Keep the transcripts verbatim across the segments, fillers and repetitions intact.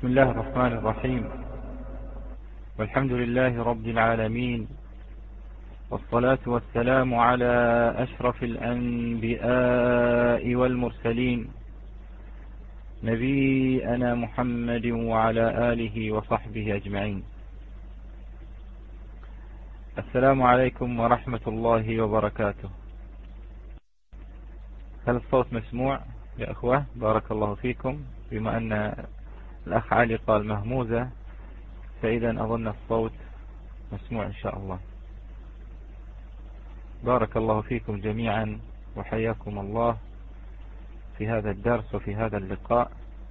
بسم الله الرحمن الرحيم، والحمد لله رب العالمين، والصلاة والسلام على أشرف الأنبياء والمرسلين، نبينا محمد وعلى آله وصحبه أجمعين. السلام عليكم ورحمة الله وبركاته. هل الصوت مسموع يا أخوة؟ بارك الله فيكم. بما أن الأخ علي قال مهموزة، فإذا أظن الصوت مسموع إن شاء الله. بارك الله فيكم جميعا وحياكم الله في هذا الدرس وفي هذا اللقاء.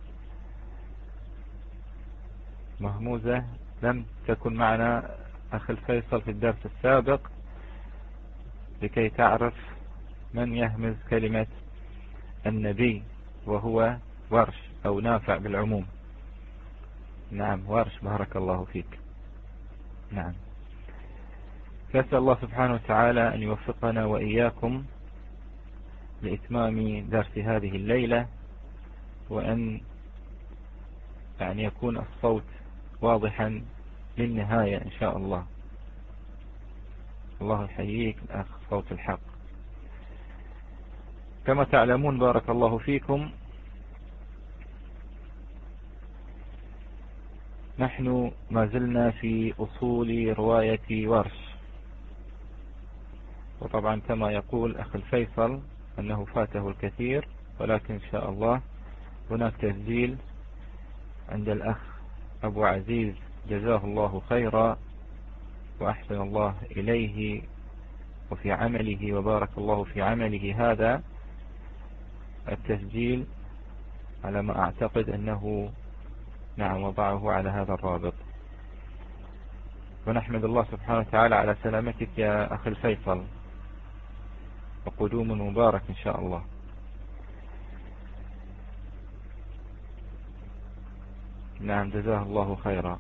مهموزة لم تكن معنا أخ الفيصل في الدرس السابق لكي تعرف من يهمز كلمة النبي، وهو ورش أو نافع بالعموم. نعم ورش، بارك الله فيك. نعم، فأسأل الله سبحانه وتعالى أن يوفقنا وإياكم لإتمام درس هذه الليلة، وأن يعني يكون الصوت واضحا للنهاية إن شاء الله. الله يحييك الأخ صوت الحق. كما تعلمون بارك الله فيكم، نحن ما زلنا في أصول رواية ورش، وطبعا كما يقول أخ الفيصل أنه فاته الكثير، ولكن إن شاء الله هناك تسجيل عند الأخ أبو عزيز جزاه الله خيرا وأحسن الله إليه وفي عمله وبارك الله في عمله. هذا التسجيل على ما أعتقد أنه نعم وضعه على هذا الرابط، ونحمد الله سبحانه وتعالى على سلامتك يا أخي الفيصل، وقدوم مبارك إن شاء الله. نعم جزاه الله خيرا،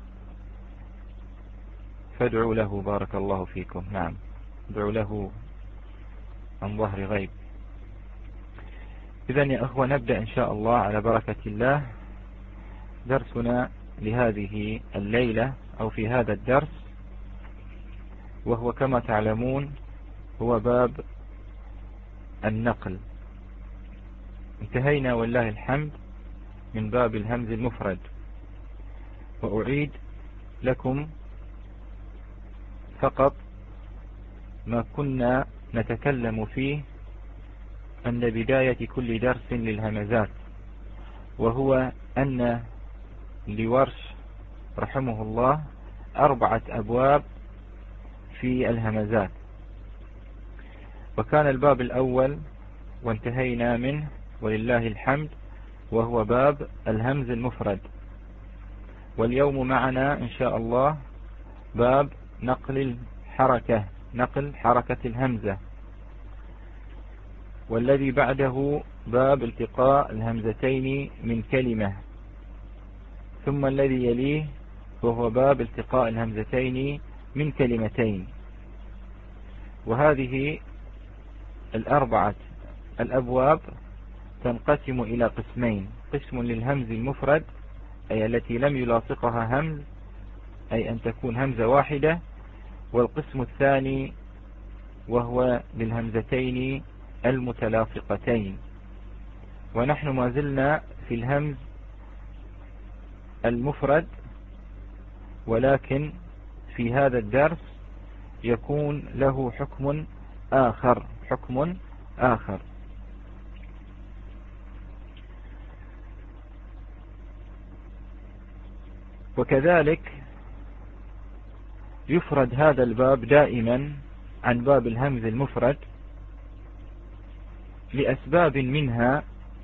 فادعوا له بارك الله فيكم. نعم ادعوا له عن ظهر غيب. إذن يا أخوة نبدأ إن شاء الله على بركة الله درسنا لهذه الليلة أو في هذا الدرس، وهو كما تعلمون هو باب النقل. انتهينا والله الحمد من باب الهمز المفرد، وأعيد لكم فقط ما كنا نتكلم فيه عند بداية كل درس للهمزات، وهو أن لورش رحمه الله أربعة أبواب في الهمزات، وكان الباب الأول وانتهينا منه ولله الحمد، وهو باب الهمز المفرد. واليوم معنا إن شاء الله باب نقل الحركة، نقل حركة الهمزة، والذي بعده باب التقاء الهمزتين من كلمة، ثم الذي يليه وهو باب التقاء الهمزتين من كلمتين. وهذه الأربعة الأبواب تنقسم إلى قسمين: قسم للهمز المفرد أي التي لم يلاصقها همز، أي أن تكون همزة واحدة، والقسم الثاني وهو للهمزتين المتلاصقتين. ونحن ما زلنا في الهمز المفرد، ولكن في هذا الدرس يكون له حكم آخر، حكم آخر. وكذلك يفرد هذا الباب دائما عن باب الهمز المفرد لأسباب، منها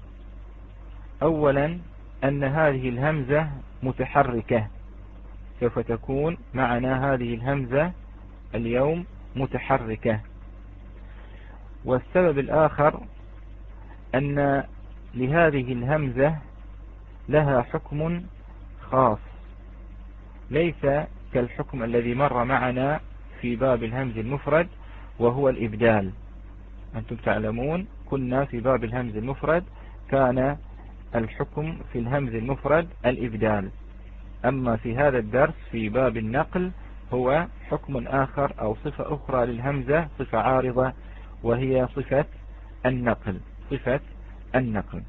أولا أن هذه الهمزة متحركة، سوف تكون معنا هذه الهمزة اليوم متحركة. والسبب الآخر أن لهذه الهمزة لها حكم خاص، ليس كالحكم الذي مر معنا في باب الهمز المفرد وهو الإبدال. أنتم تعلمون كنا في باب الهمز المفرد كان الحكم في الهمز المفرد الإبدال. أما في هذا الدرس في باب النقل هو حكم آخر أو صفة أخرى للهمزة، صفة عارضة، وهي صفة النقل. صفة النقل.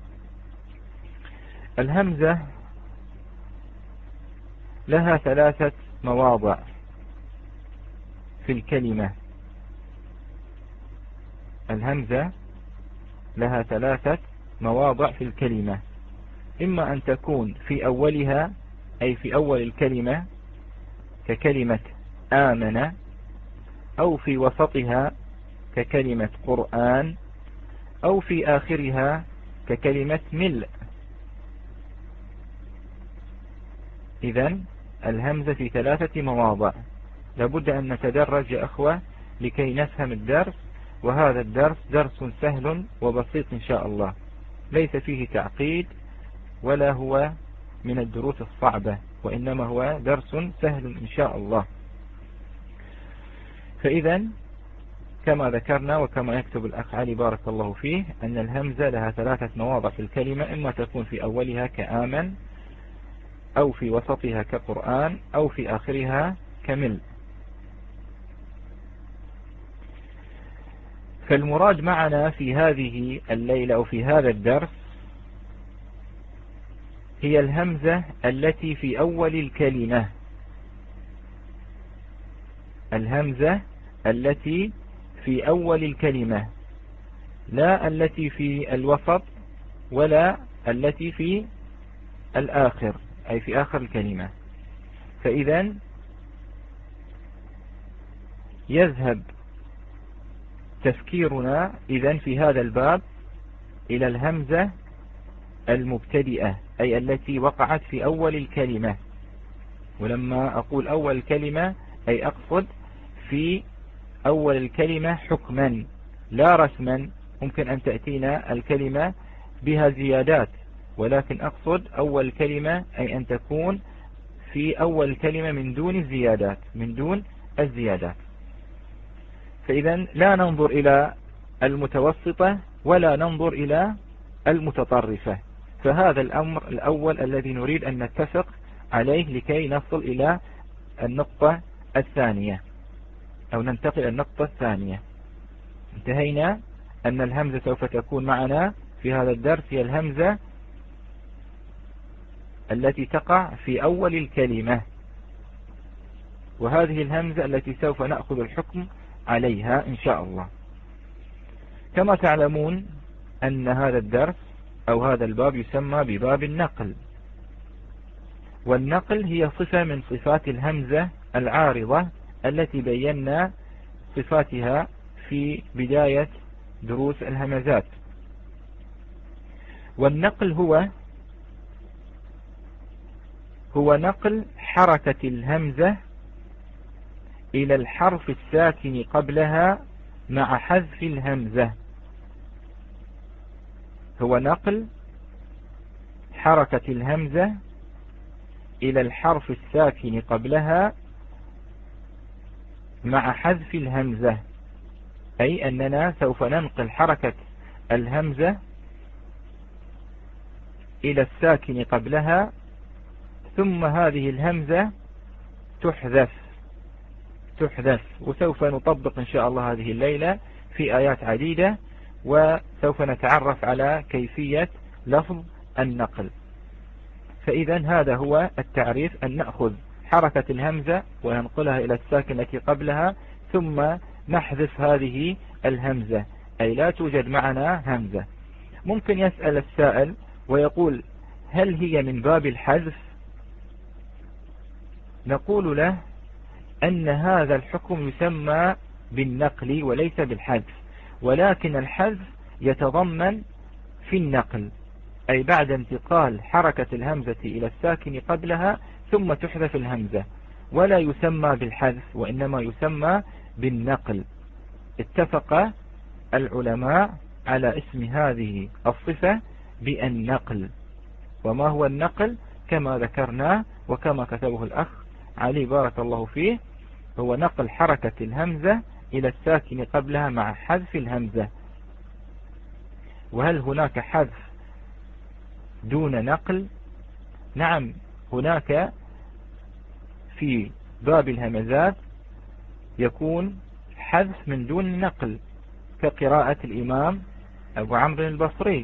الهمزة لها ثلاثة مواضع في الكلمة. الهمزة لها ثلاثة مواضع في الكلمة، إما أن تكون في أولها أي في أول الكلمة ككلمة آمن، أو في وسطها ككلمة قرآن، أو في آخرها ككلمة ملء. إذن الهمزة في ثلاثة مواضع. لابد أن نتدرج يا أخوة لكي نفهم الدرس، وهذا الدرس درس سهل وبسيط إن شاء الله، ليس فيه تعقيد ولا هو من الدروس الصعبة، وإنما هو درس سهل إن شاء الله. فإذا كما ذكرنا وكما يكتب الأخ علي بارك الله فيه أن الهمزة لها ثلاثة مواضع في الكلمة، إما تكون في أولها كآمن، أو في وسطها كقرآن، أو في آخرها كمل. فالمراد معنا في هذه الليلة أو في هذا الدرس هي الهمزة التي في أول الكلمة. الهمزة التي في أول الكلمة، لا التي في الوسط ولا التي في الآخر أي في آخر الكلمة. فإذا يذهب تفكيرنا إذن في هذا الباب إلى الهمزة المبتدئة أي التي وقعت في أول الكلمة. ولما أقول أول الكلمة أي أقصد في أول الكلمة حكما لا رسما. ممكن أن تأتينا الكلمة بها زيادات، ولكن أقصد أول الكلمة أي أن تكون في أول الكلمة من دون الزيادات، من دون الزيادات. فإذا لا ننظر إلى المتوسطة ولا ننظر إلى المتطرفة. فهذا الأمر الأول الذي نريد أن نتفق عليه لكي نصل إلى النقطة الثانية أو ننتقل النقطة الثانية. انتهينا أن الهمزة سوف تكون معنا في هذا الدرس هي الهمزة التي تقع في أول الكلمة، وهذه الهمزة التي سوف نأخذ الحكم عليها إن شاء الله. كما تعلمون أن هذا الدرس أو هذا الباب يسمى بباب النقل، والنقل هي صفة من صفات الهمزة العارضة التي بينا صفاتها في بداية دروس الهمزات. والنقل هو هو نقل حركة الهمزة إلى الحرف الساكن قبلها مع حذف الهمزة. هو نقل حركة الهمزة إلى الحرف الساكن قبلها مع حذف الهمزة، أي أننا سوف ننقل حركة الهمزة إلى الساكن قبلها، ثم هذه الهمزة تحذف تحذف وسوف نطبق إن شاء الله هذه الليلة في آيات عديدة، وسوف نتعرف على كيفية لفظ النقل. فإذا هذا هو التعريف، أن نأخذ حركة الهمزة وننقلها إلى الساكن التي قبلها، ثم نحذف هذه الهمزة أي لا توجد معنا همزة. ممكن يسأل السائل ويقول هل هي من باب الحذف؟ نقول له أن هذا الحكم يسمى بالنقل وليس بالحذف، ولكن الحذف يتضمن في النقل أي بعد انتقال حركة الهمزة إلى الساكن قبلها ثم تحذف الهمزة، ولا يسمى بالحذف وإنما يسمى بالنقل. اتفق العلماء على اسم هذه الصفة بالنقل. وما هو النقل؟ كما ذكرنا وكما كتبه الأخ علي بارك الله فيه، هو نقل حركة الهمزة إلى الساكن قبلها مع حذف الهمزة. وهل هناك حذف دون نقل. نعم هناك في باب الهمزات يكون حذف من دون نقل كقراءة الإمام أبو عمرو البصري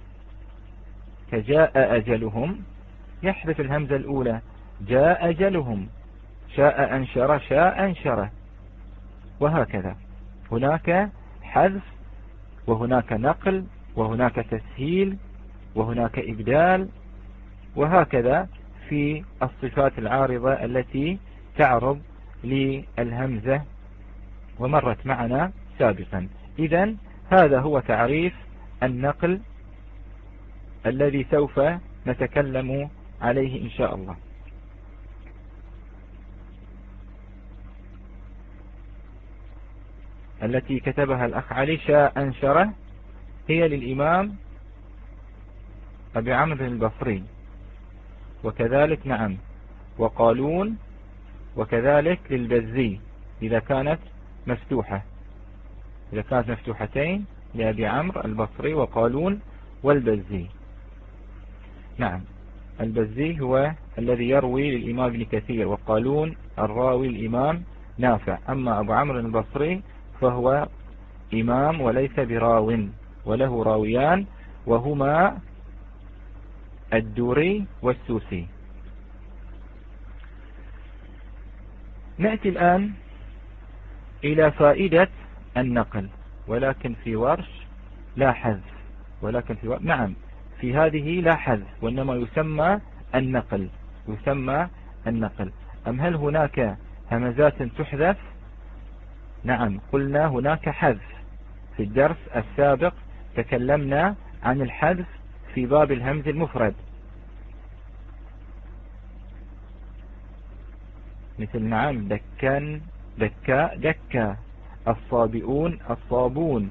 كجاء أجلهم، يحذف الهمزة الأولى جاء أجلهم، شاء أنشر شاء أنشره، وهكذا. هناك حذف وهناك نقل وهناك تسهيل وهناك إبدال، وهكذا في الصفات العارضة التي تعرض للهمزة ومرت معنا سابقا. إذن هذا هو تعريف النقل الذي سوف نتكلم عليه إن شاء الله. التي كتبها الأخ علي شاء أنشره هي للإمام أبي عمرو البصري، وكذلك نعم وقالون، وكذلك للبزي إذا كانت مفتوحة، إذا كانت مفتوحتين لأبي عمرو البصري وقالون والبزي. نعم البزي هو الذي يروي للإمام ابن كثير، وقالون الراوي الإمام نافع. أما أبو عمرو البصري فهو إمام وليس براو، وله راويان وهما الدوري والسوسي. نأتي الآن إلى فائدة النقل، ولكن في ورش لا حذف، ولكن في ورش نعم في هذه لا حذف، وإنما يسمى النقل، يسمى النقل. أم هل هناك همزات تحذف؟ نعم قلنا هناك حذف. في الدرس السابق تكلمنا عن الحذف في باب الهمز المفرد، مثل نعم دكان دكا دكا، الصابئون الصابون،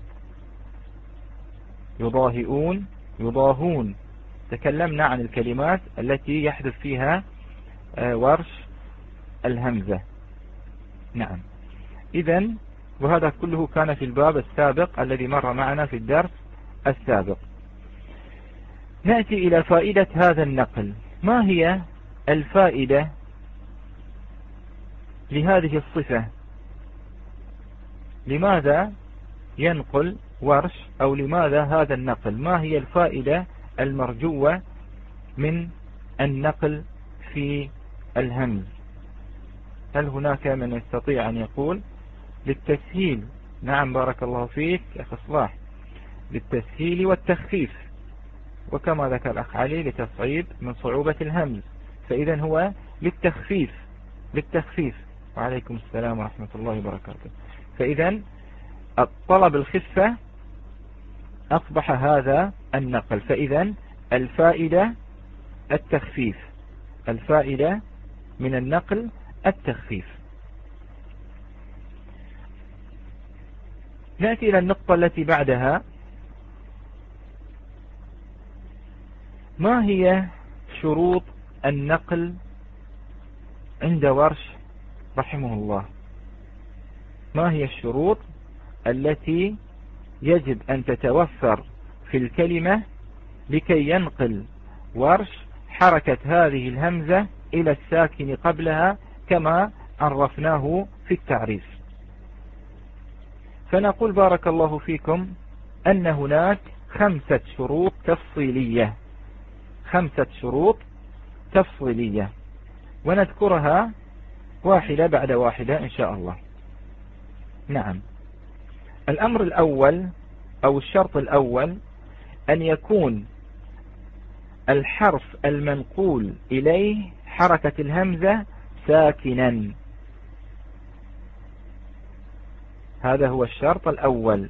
يضاهئون يضاهون. تكلمنا عن الكلمات التي يحذف فيها ورش الهمزة. نعم إذن وهذا كله كان في الباب السابق الذي مر معنا في الدرس السابق. نأتي إلى فائدة هذا النقل. ما هي الفائدة لهذه الصفة؟ لماذا ينقل ورش، أو لماذا هذا النقل؟ ما هي الفائدة المرجوة من النقل في الهمز؟ هل هناك من يستطيع أن يقول؟ للتسهيل. نعم بارك الله فيك يا أخي صلاح، للتسهيل والتخفيف، وكما ذكر الأخ علي لتصعيب من صعوبة الهمز، فإذا هو للتخفيف للتخفيف وعليكم السلام ورحمة الله وبركاته. فإذا الطلب الخفة أصبح هذا النقل، فإذا الفائدة التخفيف، الفائدة من النقل التخفيف. نأتي إلى النقطة التي بعدها. ما هي شروط النقل عند ورش رحمه الله؟ ما هي الشروط التي يجب أن تتوفر في الكلمة لكي ينقل ورش حركة هذه الهمزة إلى الساكن قبلها كما عرفناه في التعريف؟ فنقول بارك الله فيكم أن هناك خمسة شروط تفصيلية، خمسة شروط تفصيلية، ونذكرها واحدة بعد واحدة إن شاء الله. نعم الأمر الأول أو الشرط الأول أن يكون الحرف المنقول إليه حركة الهمزة ساكنا، هذا هو الشرط الأول.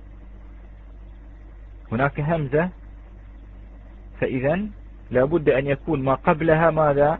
هناك همزة، فإذا لابد أن يكون ما قبلها ماذا؟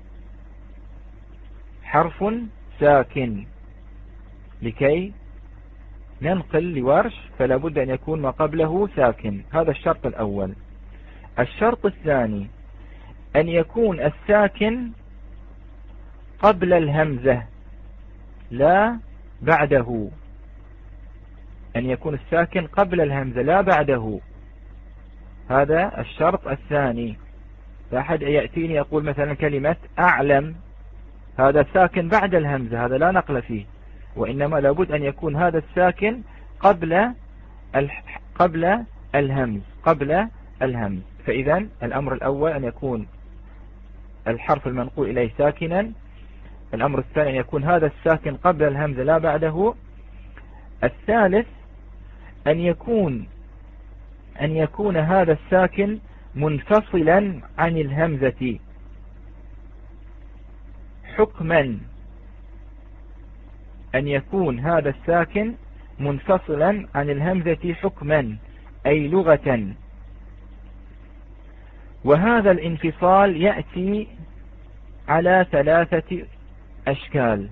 حرف ساكن. لكي ننقل لورش فلا بد أن يكون ما قبله ساكن، هذا الشرط الأول. الشرط الثاني أن يكون الساكن قبل الهمزة لا بعده، أن يكون الساكن قبل الهمزة لا بعده، هذا الشرط الثاني. فأحد يأتيني يقول مثلا كلمة أعلم، هذا ساكن بعد الهمزة، هذا لا نقل فيه، وإنما لابد أن يكون هذا الساكن قبل قبل الهمز قبل الهمز. فإذا الأمر الأول أن يكون الحرف المنقول إليه ساكنا، الأمر الثاني أن يكون هذا الساكن قبل الهمزة لا بعده، الثالث أن يكون أن يكون هذا الساكن منفصلا عن الهمزة حكما، أن يكون هذا الساكن منفصلا عن الهمزة حكما أي لغة. وهذا الانفصال يأتي على ثلاثة أشكال.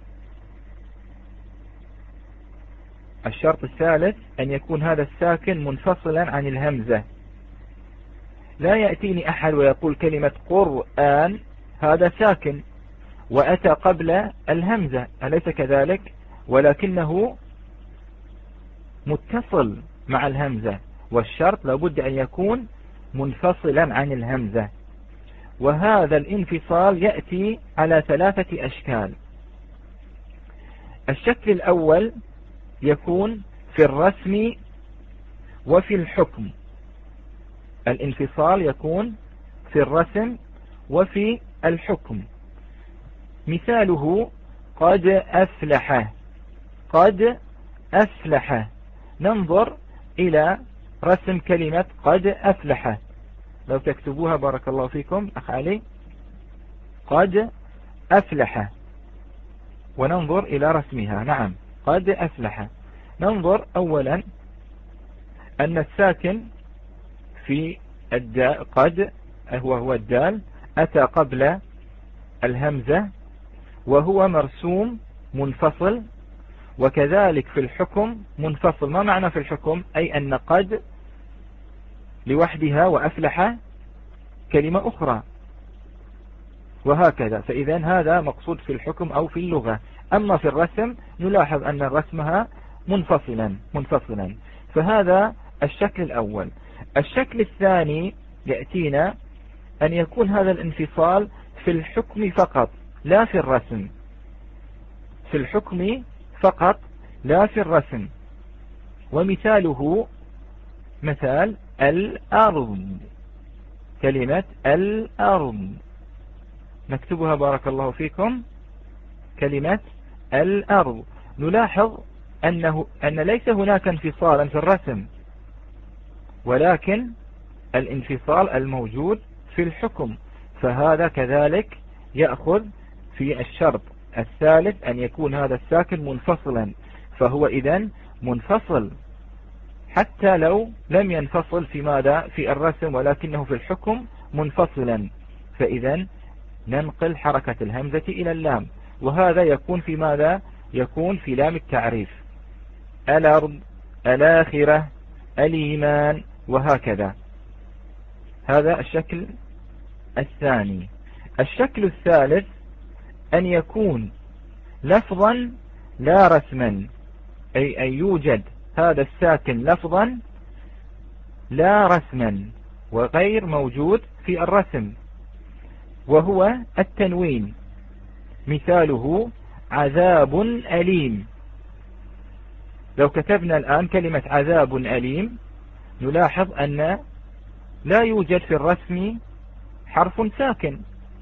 الشرط الثالث أن يكون هذا الساكن منفصلا عن الهمزة. لا يأتيني أحد ويقول كلمة قرآن هذا ساكن وأتى قبل الهمزة، أليس كذلك؟ ولكنه متصل مع الهمزة، والشرط لابد أن يكون منفصلا عن الهمزة. وهذا الانفصال يأتي على ثلاثة أشكال. الشكل الأول يكون في الرسم وفي الحكم. الانفصال يكون في الرسم وفي الحكم. مثاله قد أفلح، قد أفلح. ننظر إلى رسم كلمة قد أفلح، لو تكتبوها بارك الله فيكم أخ علي، قد أفلح، وننظر إلى رسمها. نعم قد أفلح. ننظر أولا أن الساكن في الدال قد هو هو الدال أتى قبل الهمزة وهو مرسوم منفصل، وكذلك في الحكم منفصل. ما معنى في الحكم؟ أي أن قد لوحدها وأفلح كلمة أخرى، وهكذا. فإذا هذا مقصود في الحكم أو في اللغة. أما في الرسم نلاحظ أن رسمها منفصلا منفصلا. فهذا الشكل الأول. الشكل الثاني يأتينا أن يكون هذا الانفصال في الحكم فقط لا في الرسم، في الحكم فقط لا في الرسم. ومثاله مثال الأرض، كلمة الأرض نكتبها بارك الله فيكم، كلمة الأرض. نلاحظ أنه أن ليس هناك انفصالا في الرسم، ولكن الانفصال الموجود في الحكم. فهذا كذلك يأخذ في الشرط الثالث أن يكون هذا الساكن منفصلا، فهو إذن منفصل حتى لو لم ينفصل في ماذا في الرسم، ولكنه في الحكم منفصلا. فإذن ننقل حركة الهمزة إلى اللام، وهذا يكون في ماذا؟ يكون في لام التعريف، الأرض، الآخرة، الإيمان، وهكذا. هذا الشكل الثاني. الشكل الثالث أن يكون لفظا لا رسما، أي أن يوجد هذا الساكن لفظا لا رسما وغير موجود في الرسم، وهو التنوين. مثاله عذاب أليم. لو كتبنا الآن كلمة عذاب أليم نلاحظ أن لا يوجد في الرسم حرف ساكن،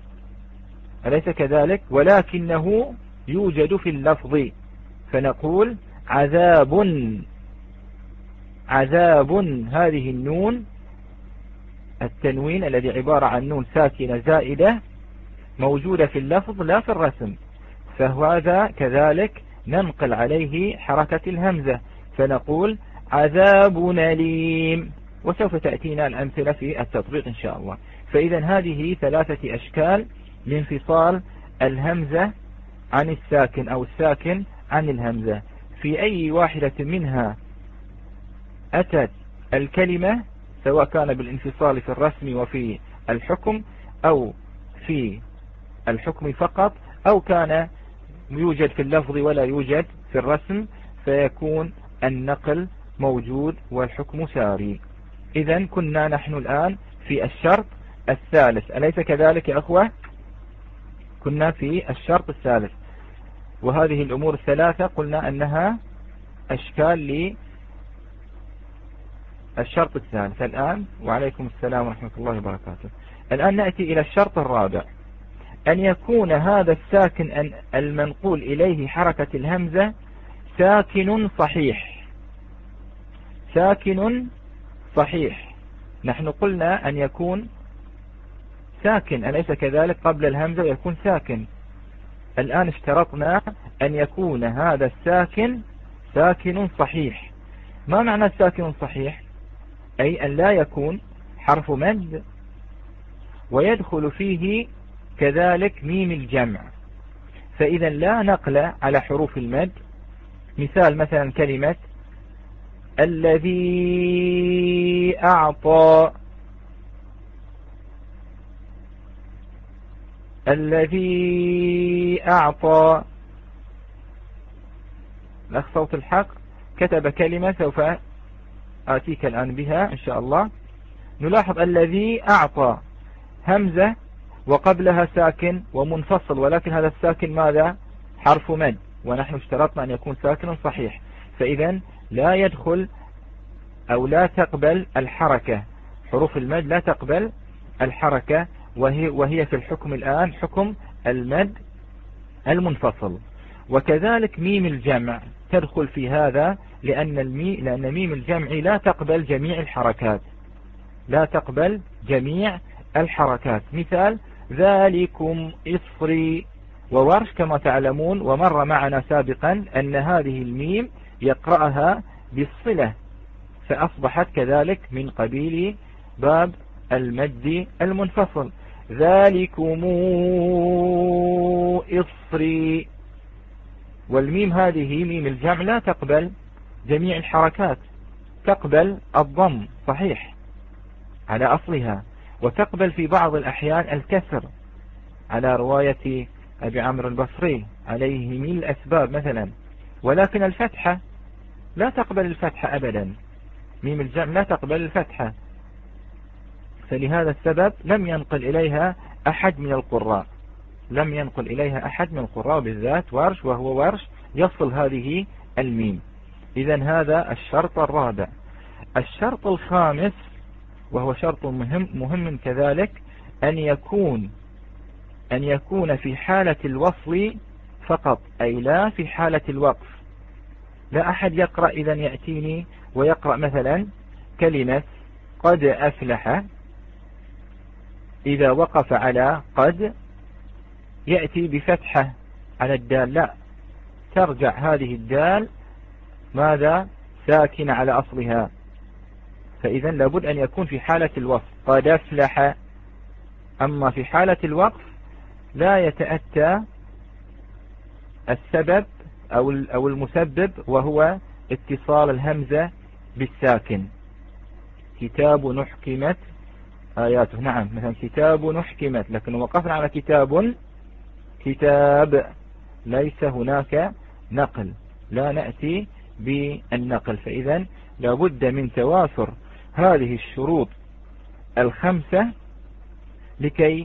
أليس كذلك؟ ولكنه يوجد في اللفظ، فنقول عذاب. عذاب هذه النون التنوين الذي عبارة عن نون ساكنة زائدة موجودة في اللفظ لا في الرسم، فهذا كذلك ننقل عليه حركة الهمزة، فنقول عذاب أليم. وسوف تأتينا الأمثلة في التطبيق إن شاء الله. فإذا هذه ثلاثة أشكال لانفصال الهمزة عن الساكن أو الساكن عن الهمزة. في أي واحدة منها أتت الكلمة، سواء كان بالانفصال في الرسم وفي الحكم أو في الحكم فقط، أو كان يوجد في اللفظ ولا يوجد في الرسم، فيكون النقل موجود والحكم ساري. إذن كنا نحن الآن في الشرط الثالث، أليس كذلك يا أخوة؟ كنا في الشرط الثالث، وهذه الأمور الثلاثة قلنا أنها أشكال للشرط الثالث. الآن وعليكم السلام ورحمة الله وبركاته. الآن نأتي إلى الشرط الرابع، أن يكون هذا الساكن المنقول إليه حركة الهمزة ساكن صحيح. ساكن صحيح، نحن قلنا أن يكون ساكن، أليس كذلك؟ قبل الهمزة يكون ساكن. الآن اشترطنا أن يكون هذا الساكن ساكن صحيح. ما معنى ساكن صحيح؟ أي أن لا يكون حرف مد ويدخل فيه كذلك ميم الجمع، فإذا لا نقل على حروف المد. مثال مثلا كلمة الذي أعطى، الذي أعطى. الأخ صوت الحق كتب كلمة سوف آتيك الآن بها إن شاء الله. نلاحظ الذي أعطى همزة وقبلها ساكن ومنفصل، ولكن هذا الساكن ماذا؟ حرف مد، ونحن اشترطنا أن يكون ساكن صحيح، فإذا لا يدخل أو لا تقبل الحركة. حروف المد لا تقبل الحركة، وهي, وهي في الحكم الآن حكم المد المنفصل. وكذلك ميم الجمع تدخل في هذا، لأن, المي لأن ميم الجمع لا تقبل جميع الحركات، لا تقبل جميع الحركات. مثال ذلكم إصري وورش كما تعلمون، ومر معنا سابقا أن هذه الميم يقرأها بالصلة، فأصبحت كذلك من قبيل باب المد المنفصل. ذلكم إصري، والميم هذه ميم الجمع لا تقبل جميع الحركات، تقبل الضم صحيح على أصلها، وتقبل في بعض الأحيان الكسر على رواية أبي عمرو البصري عليه من الأسباب مثلا، ولكن الفتحة لا تقبل الفتحة أبدا، ميم الجمع لا تقبل الفتحة، فلهذا السبب لم ينقل إليها أحد من القراء، لم ينقل إليها أحد من القراء بالذات ورش، وهو ورش يصل هذه الميم. إذن هذا الشرط الرابع. الشرط الخامس وهو شرط مهم مهم كذلك، أن يكون أن يكون في حالة الوصل فقط، أي لا في حالة الوقف. لا أحد يقرأ إذن يأتيني ويقرأ مثلا كلمة قد أفلح، إذا وقف على قد يأتي بفتحة على الدال، لا، ترجع هذه الدال ماذا؟ ساكن على أصلها. فإذا لابد أن يكون في حالة الوصف قد أفلح. أما في حالة الوقف لا يتأتى السبب أو أو المسبب، وهو اتصال الهمزة بالساكن. كتاب نحكمت آياته، نعم، مثلا كتاب نحكمت، لكن وقفنا على كتاب، كتاب ليس هناك نقل، لا نأتي بالنقل. فإذا لابد من توافر هذه الشروط الخمسة لكي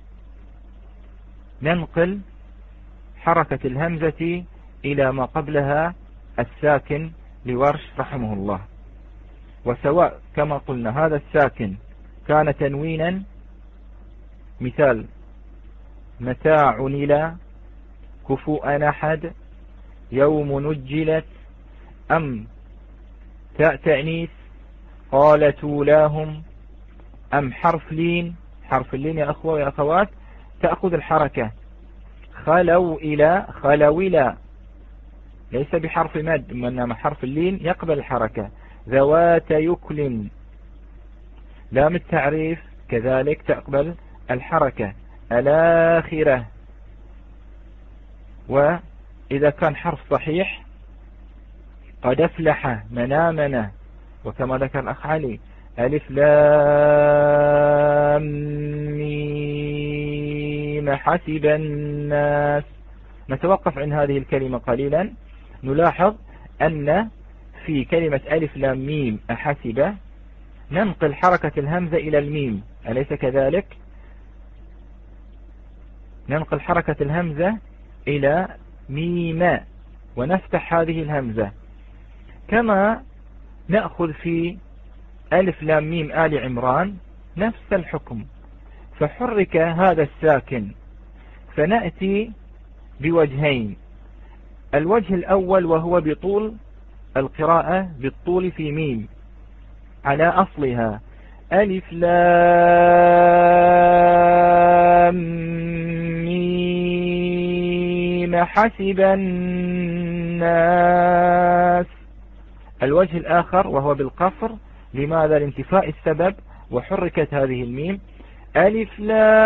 ننقل حركة الهمزة إلى ما قبلها الساكن لورش رحمه الله. وسواء كما قلنا هذا الساكن كان تنوينا، مثال متاع إلى، كفؤ نحد، يوم نجلت، أم تاء تأنيث، قال تولاهم، أم حرف لين. حرف اللين يا أخوة ويا أخوات تأخذ الحركة. خلوا إلى، خلوا إلى ليس بحرف مد، إنما حرف اللين يقبل الحركة. ذوات يكل، لام التعريف كذلك تقبل الحركة. الآخرة. وإذا كان حرف صحيح قد أفلح، منامنا، وكما ذكر الأخ علي ألف لام ميم حسب الناس. نتوقف عن هذه الكلمة قليلا، نلاحظ أن في كلمة ألف لام ميم أحسب ننقل حركة الهمزة إلى الميم، أليس كذلك؟ ننقل حركة الهمزة إلى ميم ونفتح هذه الهمزة، كما نأخذ في ألف لام ميم آل عمران نفس الحكم، فحرك هذا الساكن، فنأتي بوجهين. الوجه الأول وهو بطول القراءة، بالطول في ميم على أصلها ألف لام ميم حسب الناس. الوجه الآخر وهو بالقصر، لماذا؟ لانتفاء السبب، وحركت هذه الميم ألف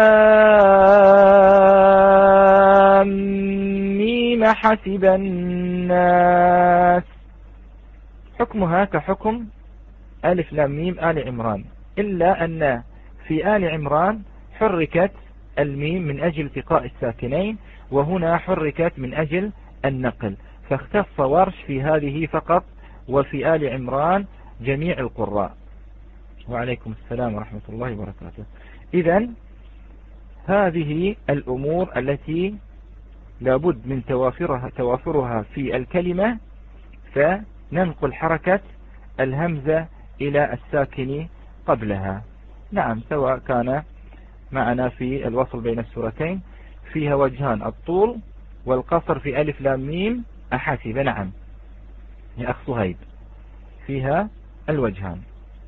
لام ميم حسب الناس، حكمها كحكم ألف لام ميم آل عمران، إلا أن في آل عمران حركت الميم من أجل التقاء الساكنين، وهنا حركت من أجل النقل، فاختص ورش في هذه فقط، وفي آل عمران جميع القراء. وعليكم السلام ورحمة الله وبركاته. إذن هذه الأمور التي لابد من توافرها, توافرها في الكلمة، فننقل حركة الهمزة إلى الساكن قبلها. نعم، سواء كان معنا في الوصل بين السورتين فيها وجهان، الطول والقصر في ألف لام ميم أحسب. نعم يا أخ صهيب، فيها الوجهان.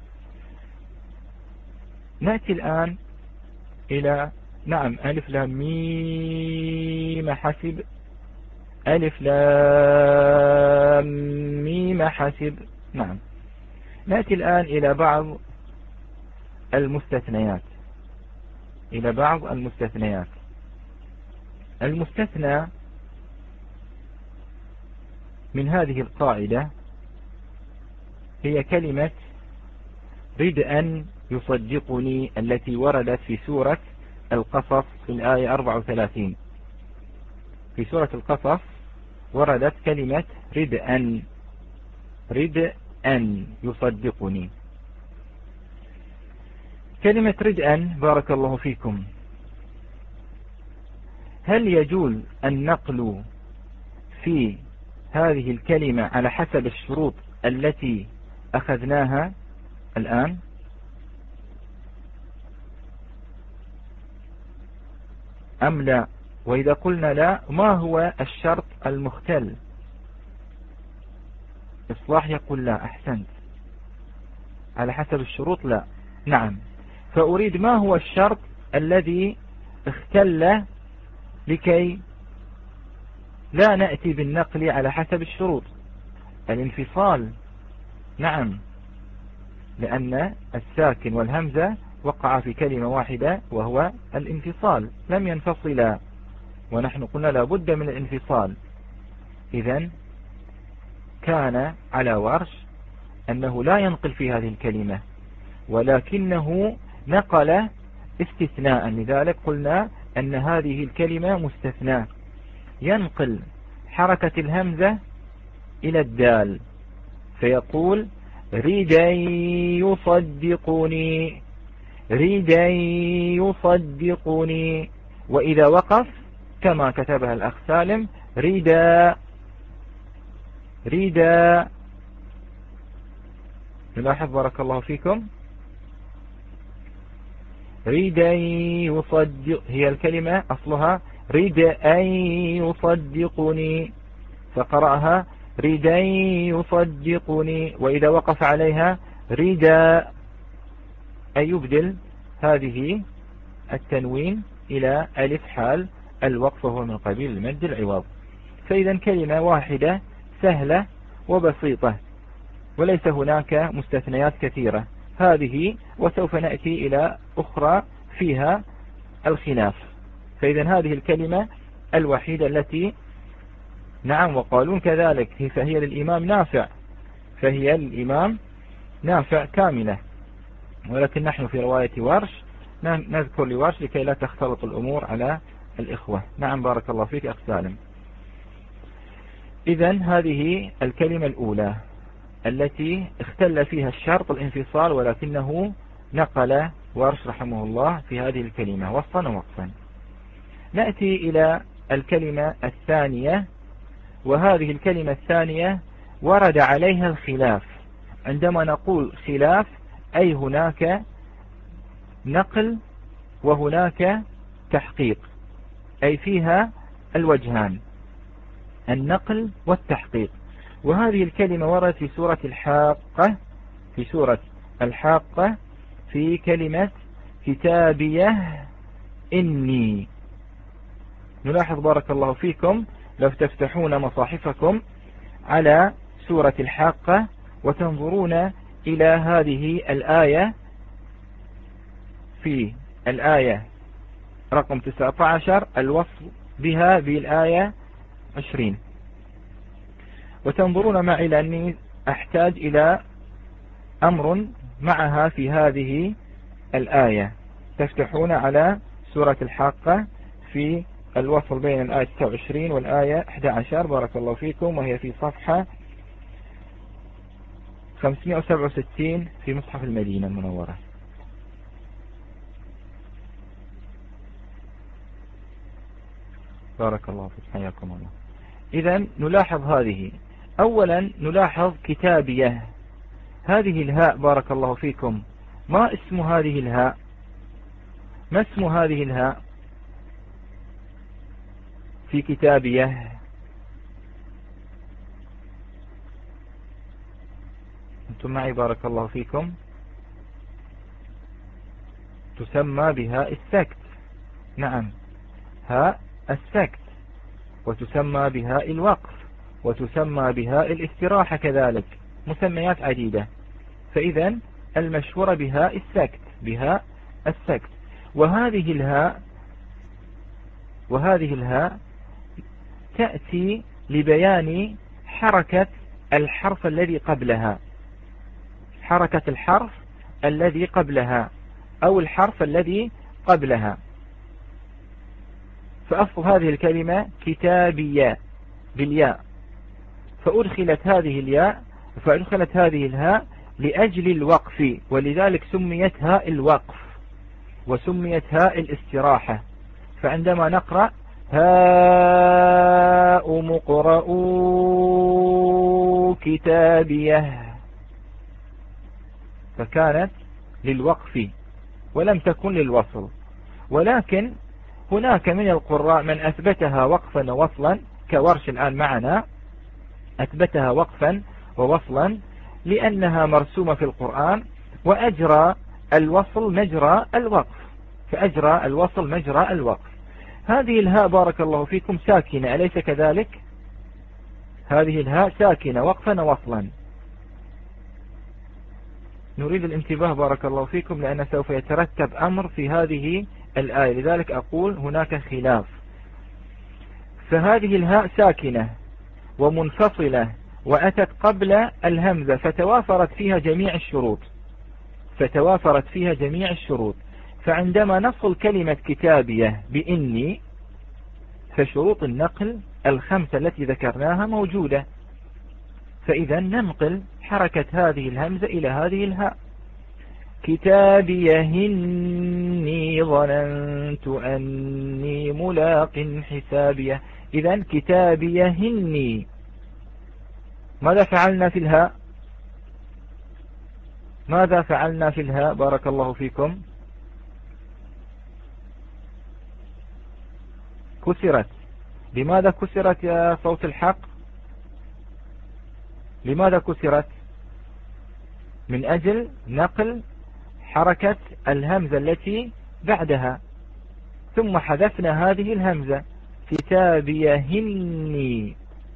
نأتي الآن إلى نعم ألف لام ميم حسب، ألف لام ميم حسب. نعم، نأتي الآن إلى بعض المستثنيات، إلى بعض المستثنيات. المستثنى من هذه القاعدة هي كلمة ردءا يصدقني التي وردت في سورة القصص في الآية أربعة وثلاثين. في سورة القصص وردت كلمة ردءا، ردءا يصدقني. كلمة ردءا بارك الله فيكم، هل يجوز النقل في هذه الكلمة على حسب الشروط التي أخذناها الآن؟ أم لا؟ وإذا قلنا لا، ما هو الشرط المختل؟ إصلاح يقول لا، أحسنت، على حسب الشروط لا. نعم، فأريد ما هو الشرط الذي اختل لكي لا نأتي بالنقل على حسب الشروط؟ الانفصال. نعم، لأن الساكن والهمزة وقع في كلمة واحدة وهو الانفصال، لم ينفصلا، ونحن قلنا لا بد من الانفصال. إذن كان على ورش أنه لا ينقل في هذه الكلمة، ولكنه نقل استثناء، لذلك قلنا أن هذه الكلمة مستثناء، ينقل حركة الهمزة إلى الدال، فيقول ريدا يصدقني، ريدا يصدقني. وإذا وقف كما كتبها الأخ سالم ريدا، ريدا. نلاحظ بارك الله فيكم، ريدا يصدق، هي الكلمة أصلها ريدا يصدقني، فقرأها ريدا يصدقني، وإذا وقف عليها ريدا، أي يبدل هذه التنوين إلى ألف حال الوقف، وهو من قبيل المد العوض. فإذا كلمة واحدة سهلة وبسيطة، وليس هناك مستثنيات كثيرة. هذه وسوف نأتي إلى أخرى فيها الخلاف. فإذا هذه الكلمة الوحيدة التي نعم، وقالون كذلك، فهي للإمام نافع، فهي للإمام نافع كاملة، ولكن نحن في رواية ورش نذكر لورش لكي لا تختلط الأمور على الإخوة. نعم بارك الله فيك أخ سالم. إذن هذه الكلمة الأولى التي اختل فيها الشرط الانفصال، ولكنه نقل ورش رحمه الله في هذه الكلمة وصلا ووقفا. نأتي إلى الكلمة الثانية، وهذه الكلمة الثانية ورد عليها الخلاف. عندما نقول خلاف أي هناك نقل وهناك تحقيق، أي فيها الوجهان، النقل والتحقيق. وهذه الكلمة وردت في سورة الحاقة، في سورة الحاقة في كلمة كتابيه إني. نلاحظ بارك الله فيكم لو تفتحون مصاحفكم على سورة الحاقة وتنظرون إلى هذه الآية، في الآية رقم تسعة عشر الوصل بها بالآية عشرين، وتنظرون معي لأني أحتاج إلى أمر معها في هذه الآية. تفتحون على سورة الحاقة في الوصل بين الآية تسعة وعشرين والآية أحد عشر بارك الله فيكم، وهي في صفحة خمسمائة وسبعة وستين في مصحف المدينة المنورة. بارك الله فيك، حياكم الله. إذن نلاحظ هذه. أولا نلاحظ كتابيه، هذه الهاء بارك الله فيكم، ما اسم هذه الهاء؟ ما اسم هذه الهاء في كتابيه؟ أنتم معي بارك الله فيكم؟ تسمى بهاء السكت، نعم هاء السكت، وتسمى بهاء الوقف، وتسمى بهاء الاستراحة كذلك، مسميات عديدة. فإذا المشهورة بهاء السكت، بهاء السكت. وهذه الهاء وهذه الهاء تأتي لبيان حركة الحرف الذي قبلها، حركة الحرف الذي قبلها أو الحرف الذي قبلها. فأصل هذه الكلمة كتابية بالياء، فأدخلت هذه الياء فأدخلت هذه الهاء لأجل الوقف، ولذلك سميت هاء الوقف وسميت هاء الاستراحة. فعندما نقرأ هاء مقرؤوا كتابيه فكانت للوقف ولم تكن للوصل. ولكن هناك من القراء من أثبتها وقفا ووصلا كورش الآن معنا، أثبتها وقفا ووصلا لأنها مرسومة في القرآن، وأجرى الوصل مجرى الوقف، فأجرى الوصل مجرى الوقف. هذه الهاء بارك الله فيكم ساكنة أليس كذلك؟ هذه الهاء ساكنة وقفا ووصلا. نريد الانتباه بارك الله فيكم لأن سوف يترتب أمر في هذه الآية، لذلك أقول هناك خلاف. فهذه الهاء ساكنة ومنفصلة وأتت قبل الهمزة، فتوافرت فيها جميع الشروط فتوافرت فيها جميع الشروط فعندما نصل كلمة كتابية بإني فشروط النقل الخمسة التي ذكرناها موجودة. فإذا ننقل حركة هذه الهمزة إلى هذه الهاء. كتابيه إني ظننت أني ملاق حسابيه. إذا كتابيه إني، ماذا فعلنا في الهاء؟ ماذا فعلنا في الهاء بارك الله فيكم؟ كسرت. لماذا كسرت يا صوت الحق؟ لماذا كسرت؟ من أجل نقل حركة الهمزة التي بعدها، ثم حذفنا هذه الهمزة كتابيهني،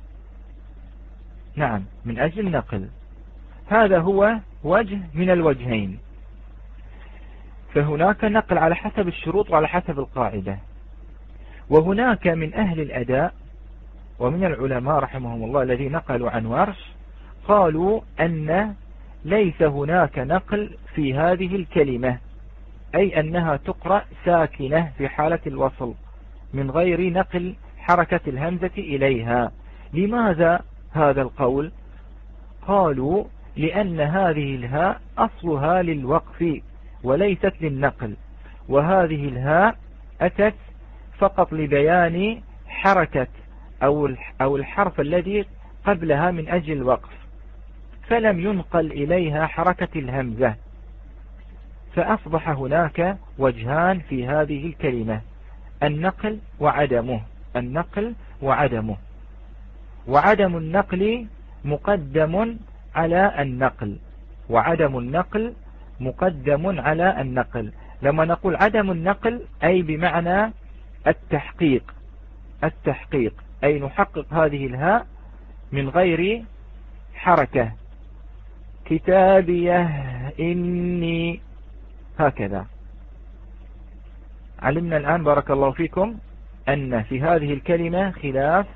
نعم من أجل نقل. هذا هو وجه من الوجهين. فهناك نقل على حسب الشروط وعلى حسب القاعدة. وهناك من أهل الأداء ومن العلماء رحمهم الله الذين نقلوا عن ورش قالوا أن ليس هناك نقل في هذه الكلمة، أي أنها تقرأ ساكنة في حالة الوصل من غير نقل حركة الهمزة إليها. لماذا هذا القول؟ قالوا لأن هذه الهاء أصلها للوقف، وليست للنقل، وهذه الهاء أتت فقط لبيان حركة أو الحرف الذي قبلها من أجل الوقف، فلم ينقل إليها حركة الهمزة، فأصبح هناك وجهان في هذه الكلمة: النقل وعدمه، النقل وعدمه. وعدم النقل مقدم على النقل، وعدم النقل مقدم على النقل. لما نقول عدم النقل أي بمعنى التحقيق، التحقيق أي نحقق هذه الهاء من غير حركة، كتابيه إني، هكذا. علمنا الآن بارك الله فيكم أن في هذه الكلمة خلاف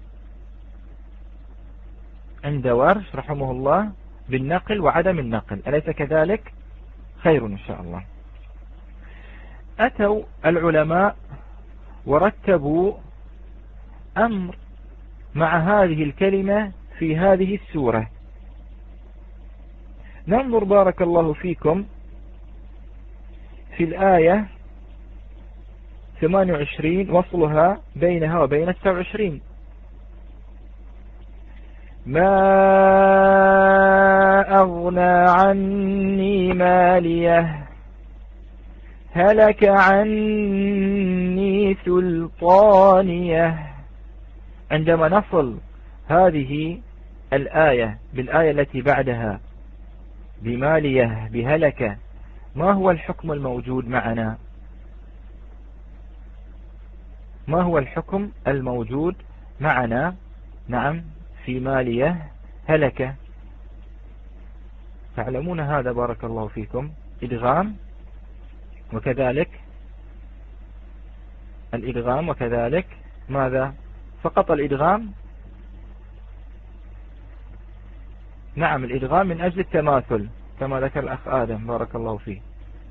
عند ورش رحمه الله بالنقل وعدم النقل، أليس كذلك؟ خير إن شاء الله. أتوا العلماء ورتبوا أمر مع هذه الكلمة في هذه السورة. ننظر بارك الله فيكم في الآية ثمانية وعشرين، وصلها بينها وبين تسعة وعشرين: ما أغنى عني ماليه هلك عني سلطانيه. عندما نصل هذه الآية بالآية التي بعدها بماليه بهلك، ما هو الحكم الموجود معنا؟ ما هو الحكم الموجود معنا؟ نعم، في ماليه هلك. تعلمون هذا بارك الله فيكم، إدغام وكذلك الإدغام وكذلك ماذا؟ فقط الإدغام. نعم، الإدغام من أجل التماثل كما ذكر الأخ آدم بارك الله فيه.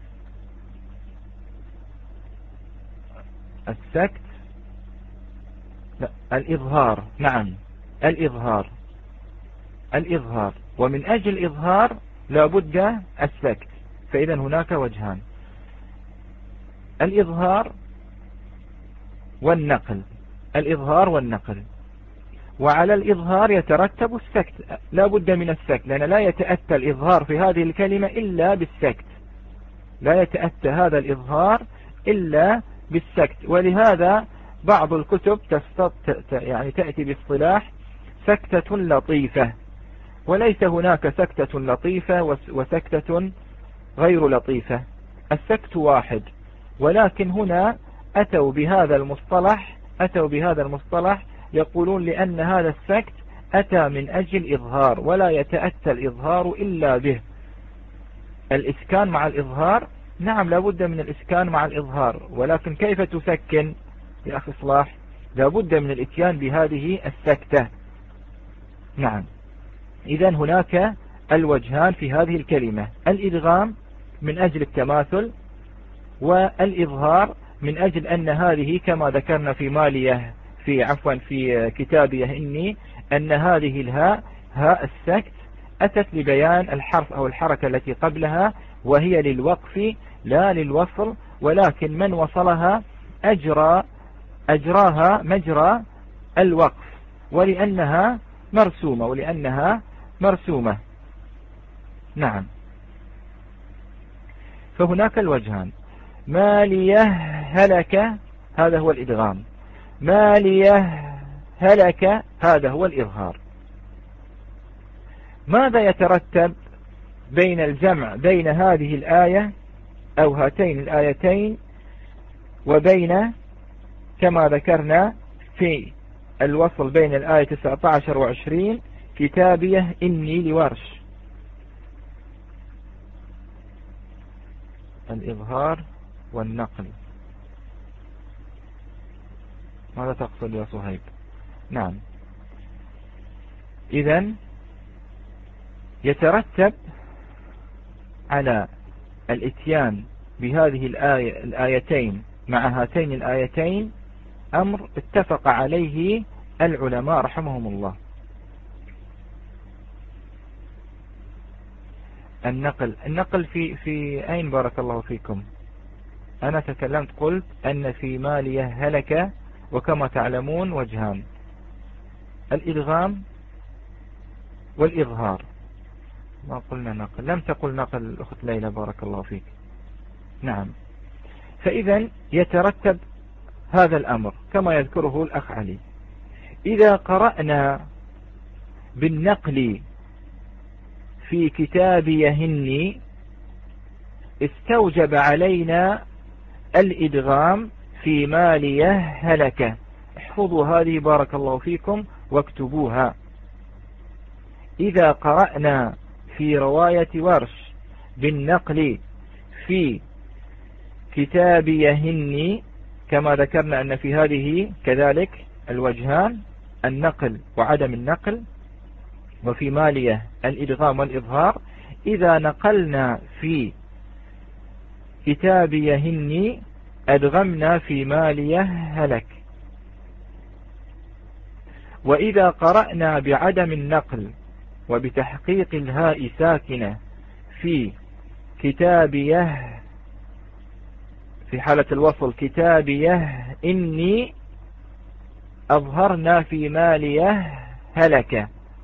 السكت، لا، الإظهار. نعم، الإظهار، الإظهار، ومن أجل الإظهار لابد السكت، فإذا هناك وجهان: الإظهار والنقل، الإظهار والنقل. وعلى الإظهار يترتب السكت، لا بد من السكت، لأن لا يتأتى الإظهار في هذه الكلمة إلا بالسكت، لا يتأتى هذا الإظهار إلا بالسكت. ولهذا بعض الكتب يعني تأتي باصطلاح سكتة لطيفة، وليس هناك سكتة لطيفة وسكتة غير لطيفة، السكت واحد. ولكن هنا أتوا بهذا المصطلح، أتوا بهذا المصطلح يقولون لأن هذا السكت أتى من أجل إظهار، ولا يتأتى الإظهار إلا به. الإسكان مع الإظهار، نعم لابد من الإسكان مع الإظهار، ولكن كيف تسكن يا أخي صلاح؟ لابد من الإتيان بهذه السكتة. نعم، إذن هناك الوجهان في هذه الكلمة: الإدغام من أجل التماثل، والإظهار من أجل أن هذه كما ذكرنا في ماليه في عفوا في كتابيه إني، أن هذه الهاء هاء السكت أتت لبيان الحرف أو الحركة التي قبلها، وهي للوقف لا للوصل، ولكن من وصلها أجرى أجراها مجرى الوقف، ولأنها مرسومة ولأنها مرسومة. نعم، فهناك الوجهان: ماليه هلك، هذا هو الإدغام، ماليه هلك، هذا هو الإظهار. ماذا يترتب بين الجمع بين هذه الآية أو هاتين الآيتين وبين كما ذكرنا في الوصل بين الآية تسعة عشر وعشرين: كتابيه إني لورش؟ الإظهار والنقل. ماذا تقصد يا صهيب؟ نعم، إذن يترتب على الاتيان بهذه الآية الآيتين مع هاتين الآيتين أمر اتفق عليه العلماء رحمهم الله. النقل النقل في في أين بارك الله فيكم؟ أنا تكلمت قلت أن في مالية هلك وكما تعلمون وجهان، الإدغام والإظهار. ما قلنا نقل، لم تقل نقل الأخت ليلى بارك الله فيك. نعم، فإذا يترتب هذا الأمر كما يذكره الأخ علي. إذا قرأنا بالنقل في كتاب يهني استوجب علينا الإدغام في ماليه هلك. احفظوا هذه بارك الله فيكم واكتبوها. إذا قرأنا في رواية ورش بالنقل في كتاب يهني كما ذكرنا أن في هذه كذلك الوجهان، النقل وعدم النقل، وفي ماليه الإدغام والإظهار. إذا نقلنا في كتاب يهني أدغمنا في ماليه هلك. وإذا قرأنا بعدم النقل وبتحقيق الهاء ساكنة في كتابيه في حالة الوصل كتابيه إني أظهرنا في ماليه هلك.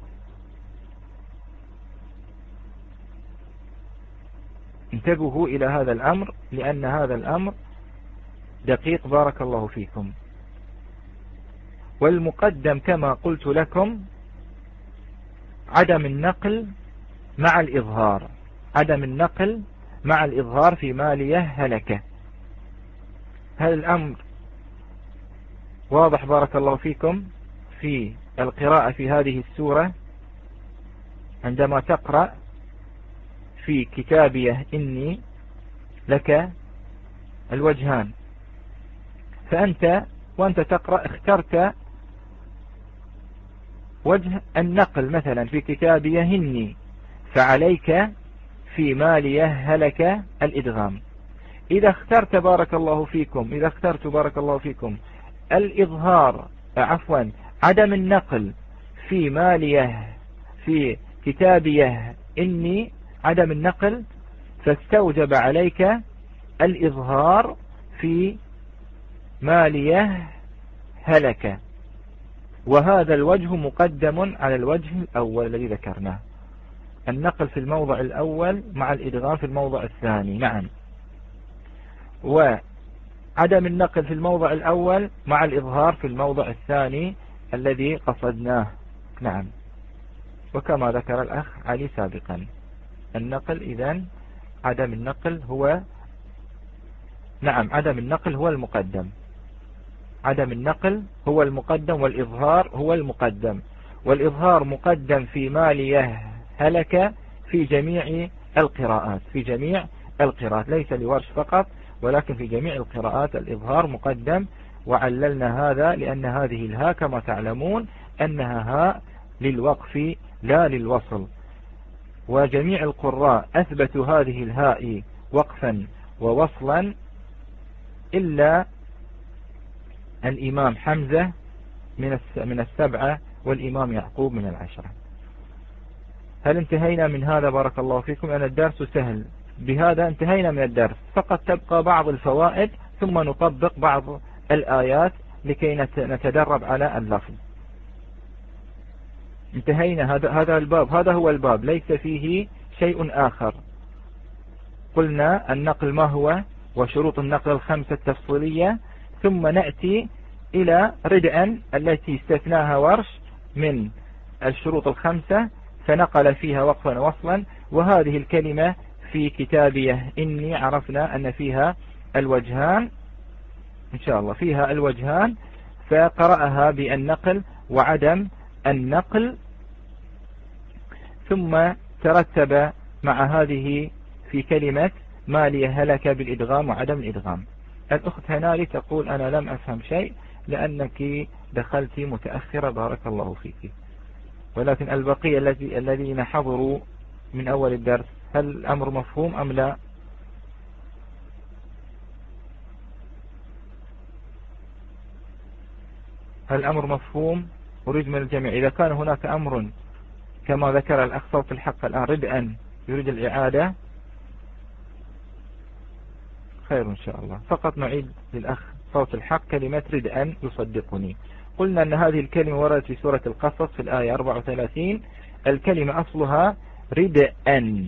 انتبهوا إلى هذا الأمر لأن هذا الأمر دقيق بارك الله فيكم. والمقدم كما قلت لكم عدم النقل مع الإظهار، عدم النقل مع الإظهار في ماليه هلك. هل الأمر واضح بارك الله فيكم في القراءة في هذه السورة؟ عندما تقرأ في كتابيه إني لك الوجهان، فأنت وأنت تقرأ اخترت وجه النقل مثلا في كتابيه إني، فعليك في ماليه هلك الإدغام. إذا اخترت بارك الله فيكم إذا اخترت بارك الله فيكم الإظهار عفوا عدم النقل في ماليه في كتابيه إني عدم النقل، فاستوجب عليك الإظهار في ماليه هلك. وهذا الوجه مقدم على الوجه الأول الذي ذكرناه، النقل في الموضع الأول مع الإدغام في الموضع الثاني. نعم، وعدم النقل في الموضع الأول مع الإظهار في الموضع الثاني الذي قصدناه. نعم، وكما ذكر الأخ علي سابقا النقل إذن عدم النقل هو نعم عدم النقل هو المقدم، عدم النقل هو المقدم والإظهار هو المقدم، والإظهار مقدم في ماليه هلك في جميع القراءات في جميع القراءات ليس لورش فقط ولكن في جميع القراءات الإظهار مقدم. وعللنا هذا لأن هذه الهاء كما تعلمون أنها هاء للوقف لا للوصل، وجميع القراء أثبتوا هذه الهاء وقفا ووصلا إلا الإمام حمزة من السبعة والإمام يعقوب من العشرة. هل انتهينا من هذا بارك الله فيكم؟ أن الدرس سهل، بهذا انتهينا من الدرس، فقط تبقى بعض الفوائد ثم نطبق بعض الآيات لكي نتدرب على اللفظ. انتهينا، هذا هذا الباب هذا هو الباب ليس فيه شيء آخر. قلنا النقل ما هو وشروط النقل الخمسة التفصيلية، ثم نأتي إلى ردءا التي استثناها ورش من الشروط الخمسة فنقل فيها وقفا وصلا. وهذه الكلمة في كتابيه إني عرفنا أن فيها الوجهان إن شاء الله فيها الوجهان، فقرأها بالنقل وعدم النقل، ثم ترتب مع هذه في كلمة ماليه هلك بالإدغام وعدم الإدغام. الأخت هنالي تقول أنا لم أفهم شيء لأنك دخلت متأخرة بارك الله فيك، ولكن البقية الذي الذين حضروا من أول الدرس هل الأمر مفهوم أم لا؟ هل الأمر مفهوم؟ أريد من الجميع إذا كان هناك أمر كما ذكر الأخ صوت الحق الآن ردءا يريد الإعادة؟ خير إن شاء الله. فقط نعيد للأخ صوت الحق كلمة رد أن يصدقني. قلنا أن هذه الكلمة وردت في سورة القصص في الآية أربعة وثلاثين. الكلمة أصلها رد أن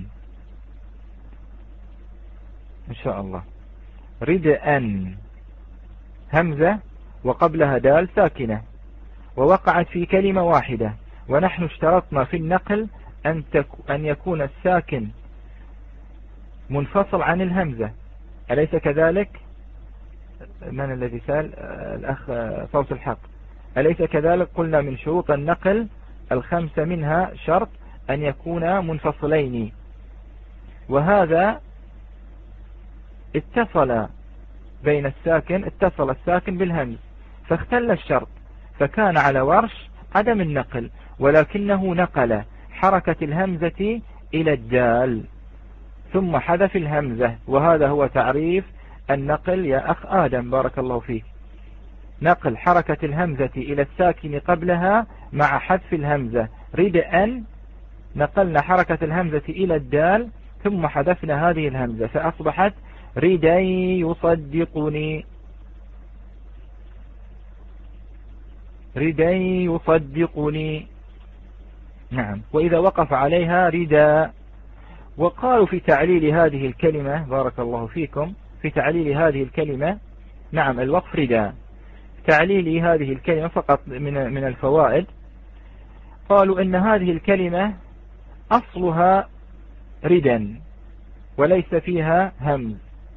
إن شاء الله. رد أن همزة وقبلها دال ساكنة، ووقعت في كلمة واحدة، ونحن اشترطنا في النقل أن, أن يكون الساكن منفصل عن الهمزة، أليس كذلك؟ من الذي سأل؟ الأخ صوت الحق. أليس كذلك؟ قلنا من شروط النقل الخمسة منها شرط أن يكونا منفصلين، وهذا اتصل بين الساكن اتصل الساكن بالهمز فاختل الشرط، فكان على ورش عدم النقل، ولكنه نقل حركة الهمزة إلى الدال ثم حذف الهمزة، وهذا هو تعريف النقل يا أخ آدم بارك الله فيك. نقل حركة الهمزة إلى الساكن قبلها مع حذف الهمزة. رد أن نقلنا حركة الهمزة إلى الدال ثم حذفنا هذه الهمزة فأصبحت ردا يصدقني. ردا يصدقني. نعم. وإذا وقف عليها ردا. وقالوا في تعليل هذه الكلمة بارك الله فيكم، في تعليل هذه الكلمة نعم الوقف ردا، تعليل هذه الكلمة فقط من من الفوائد. قالوا إن هذه الكلمة أصلها ردا وليس فيها همز،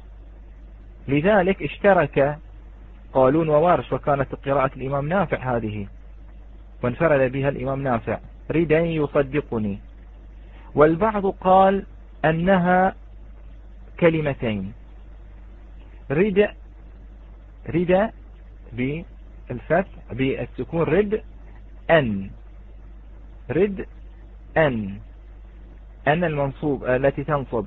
لذلك اشترك قالون ووارش، وكانت قراءة الإمام نافع هذه وانفرد بها الإمام نافع ردا يصدقني. والبعض قال أنها كلمتين، رد رد بالفتح بالسكون رد أن، رد أن أن المنصوب التي تنصب،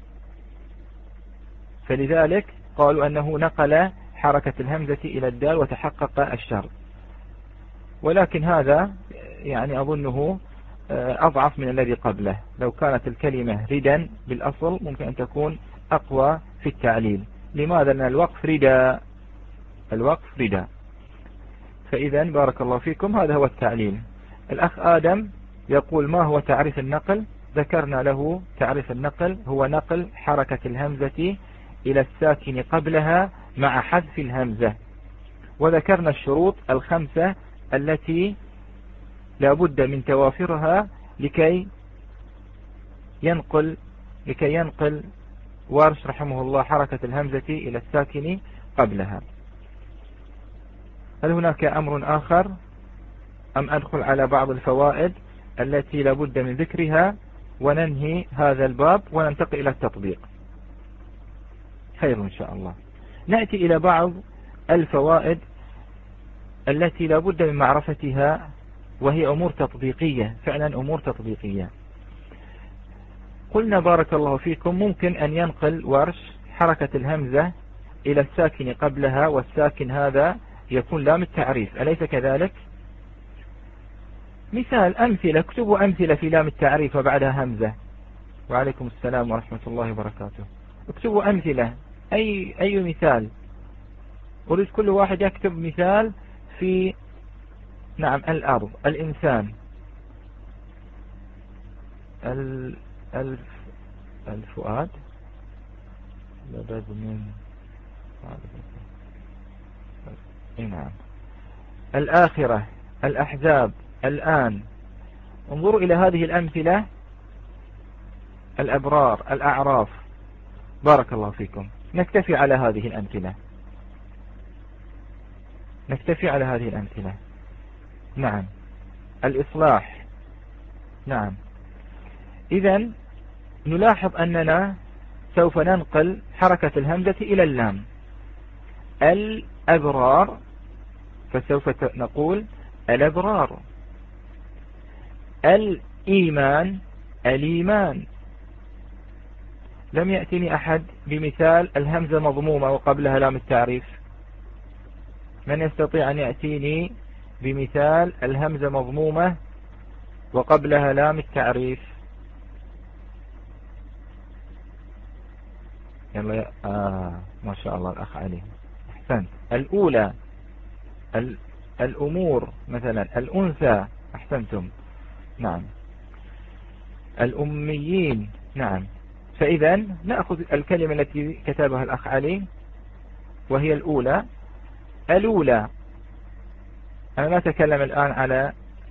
فلذلك قالوا أنه نقل حركة الهمزة إلى الدال وتحقق الشرط. ولكن هذا يعني أظنه أضعف من الذي قبله. لو كانت الكلمة ردا بالأصل ممكن أن تكون أقوى في التعليل. لماذا؟ لأن الوقف ردا، الوقف ردا. فإذا بارك الله فيكم هذا هو التعليل. الأخ آدم يقول ما هو تعريف النقل؟ ذكرنا له تعريف النقل هو نقل حركة الهمزة إلى الساكن قبلها مع حذف الهمزة، وذكرنا الشروط الخمسة التي لا بد من توافرها لكي ينقل لكي ينقل ورش رحمه الله حركة الهمزة إلى الساكن قبلها. هل هناك أمر آخر أم أدخل على بعض الفوائد التي لا بد من ذكرها وننهي هذا الباب وننتقل إلى التطبيق؟ خير إن شاء الله. نأتي إلى بعض الفوائد التي لا بد من معرفتها، وهي أمور تطبيقية، فعلا أمور تطبيقية. قلنا بارك الله فيكم ممكن أن ينقل ورش حركة الهمزة إلى الساكن قبلها، والساكن هذا يكون لام التعريف، أليس كذلك؟ مثال أمثلة، اكتبوا أمثلة في لام التعريف وبعدها همزة. وعليكم السلام ورحمة الله وبركاته. اكتبوا أمثلة، أي أي مثال. أريد كل واحد يكتب مثال في نعم الأرض، الإنسان، الف الفؤاد، لابد من نعم الآخرة، الأحزاب، الآن. انظروا إلى هذه الأمثلة، الأبرار، الأعراف. بارك الله فيكم. نكتفي على هذه الأمثلة، نكتفي على هذه الأمثلة. نعم الإصلاح. نعم. إذن نلاحظ أننا سوف ننقل حركة الهمزة إلى اللام. الأبرار فسوف نقول الأبرار. الإيمان الإيمان. لم يأتني أحد بمثال الهمزة مضمومة وقبلها لام التعريف. من يستطيع أن يأتيني بمثال الهمزة مضمومة وقبلها لام التعريف؟ الله آه ما شاء الله الأخ علي أحسنت. الأولى ال... الأمور مثلا الأنثى أحسنتم نعم. الأميين نعم. فإذا نأخذ الكلمة التي كتبها الأخ علي وهي الأولى. الأولى أنا لا أتكلم الآن على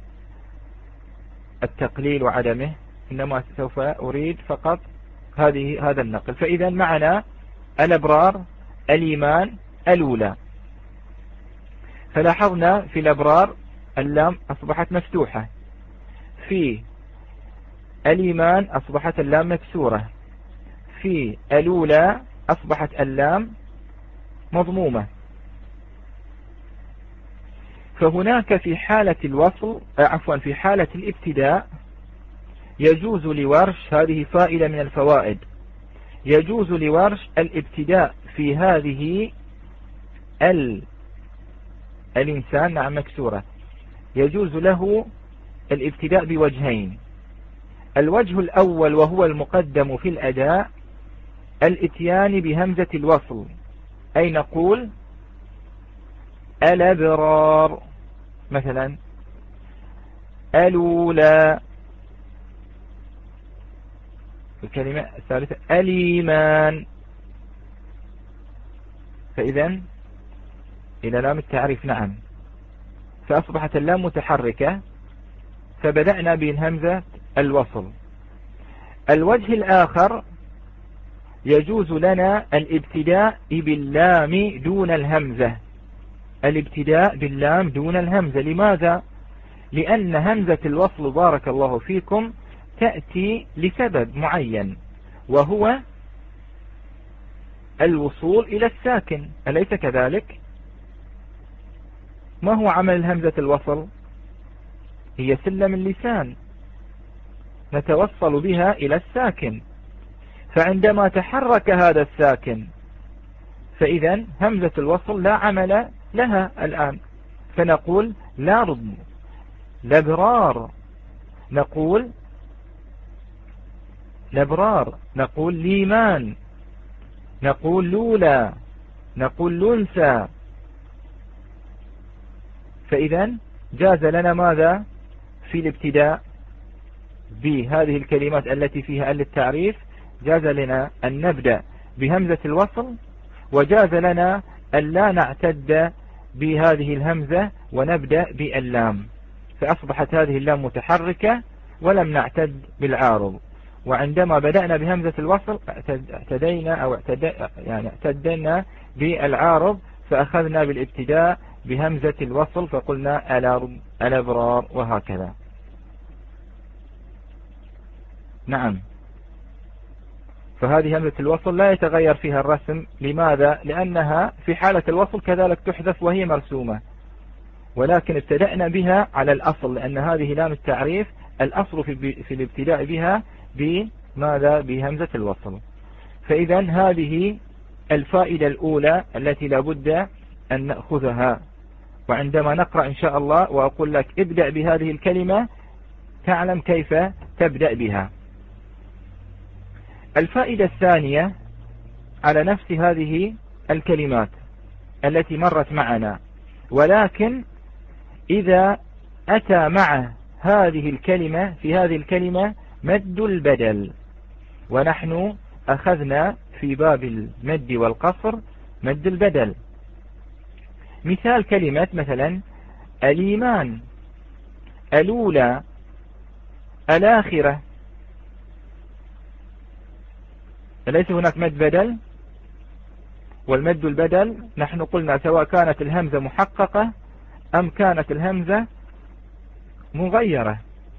التقليل وعدمه، إنما سوف أريد فقط هذه هذا النقل. فإذا معنا الأبرار الإيمان الأولى. فلاحظنا في الأبرار اللام أصبحت مفتوحة، في الإيمان أصبحت اللام مكسورة، في الأولى أصبحت اللام مضمومة. فهناك في حالة الوصل عفوا في حالة الابتداء يجوز لورش، هذه فائدة من الفوائد، يجوز لورش الابتداء في هذه ال الإنسان نعم مكسورة، يجوز له الابتداء بوجهين. الوجه الأول وهو المقدم في الأداء الاتيان بهمزة الوصل، أي نقول الأبرار مثلا، الأولى. الكلمة الثالثة الإيمان. فإذا إلى لام التعريف نعم، فأصبحت اللام متحركة، فبدأنا بالهمزة الوصل. الوجه الآخر يجوز لنا الابتداء باللام دون الهمزة، الابتداء باللام دون الهمزة. لماذا؟ لأن همزة الوصل بارك الله فيكم تأتي لسبب معين، وهو الوصول إلى الساكن، أليس كذلك؟ ما هو عمل همزة الوصل؟ هي سلم اللسان نتوصل بها إلى الساكن، فعندما تحرك هذا الساكن فإذا همزة الوصل لا عمل لها الآن، فنقول لا رضم لبرار، نقول لبرار، نقول ليمان، نقول لولا، نقول لنسى. فإذا جاز لنا ماذا في الابتداء بهذه الكلمات التي فيها ال التعريف؟ جاز لنا أن نبدأ بهمزة الوصل، وجاز لنا أن لا نعتد بهذه الهمزة ونبدأ باللام، فأصبحت هذه اللام متحركة ولم نعتد بالعارض. وعندما بدأنا بهمزة الوصل اعتدينا أو اعتد يعني اعتدنا بالعارض، فأخذنا بالابتداء بهمزة الوصل فقلنا الأبرار وهكذا. نعم. فهذه همزة الوصل لا يتغير فيها الرسم. لماذا؟ لأنها في حالة الوصل كذلك تحذف وهي مرسومة، ولكن ابتدأنا بها على الأصل، لأن هذه لام التعريف الأصل في, في الابتداء بها بماذا؟ بهمزة الوصل. فإذا هذه الفائدة الأولى التي لابد أن نأخذها، وعندما نقرأ إن شاء الله وأقول لك ابدأ بهذه الكلمة تعلم كيف تبدأ بها. الفائدة الثانية على نفس هذه الكلمات التي مرت معنا، ولكن إذا أتى مع هذه الكلمة في هذه الكلمة مد البدل، ونحن أخذنا في باب المد والقصر مد البدل. مثال كلمة مثلا الإيمان، الأولى، الآخرة، أليس هناك مد بدل؟ والمد البدل نحن قلنا سواء كانت الهمزة محققة أم كانت الهمزة مغيرة.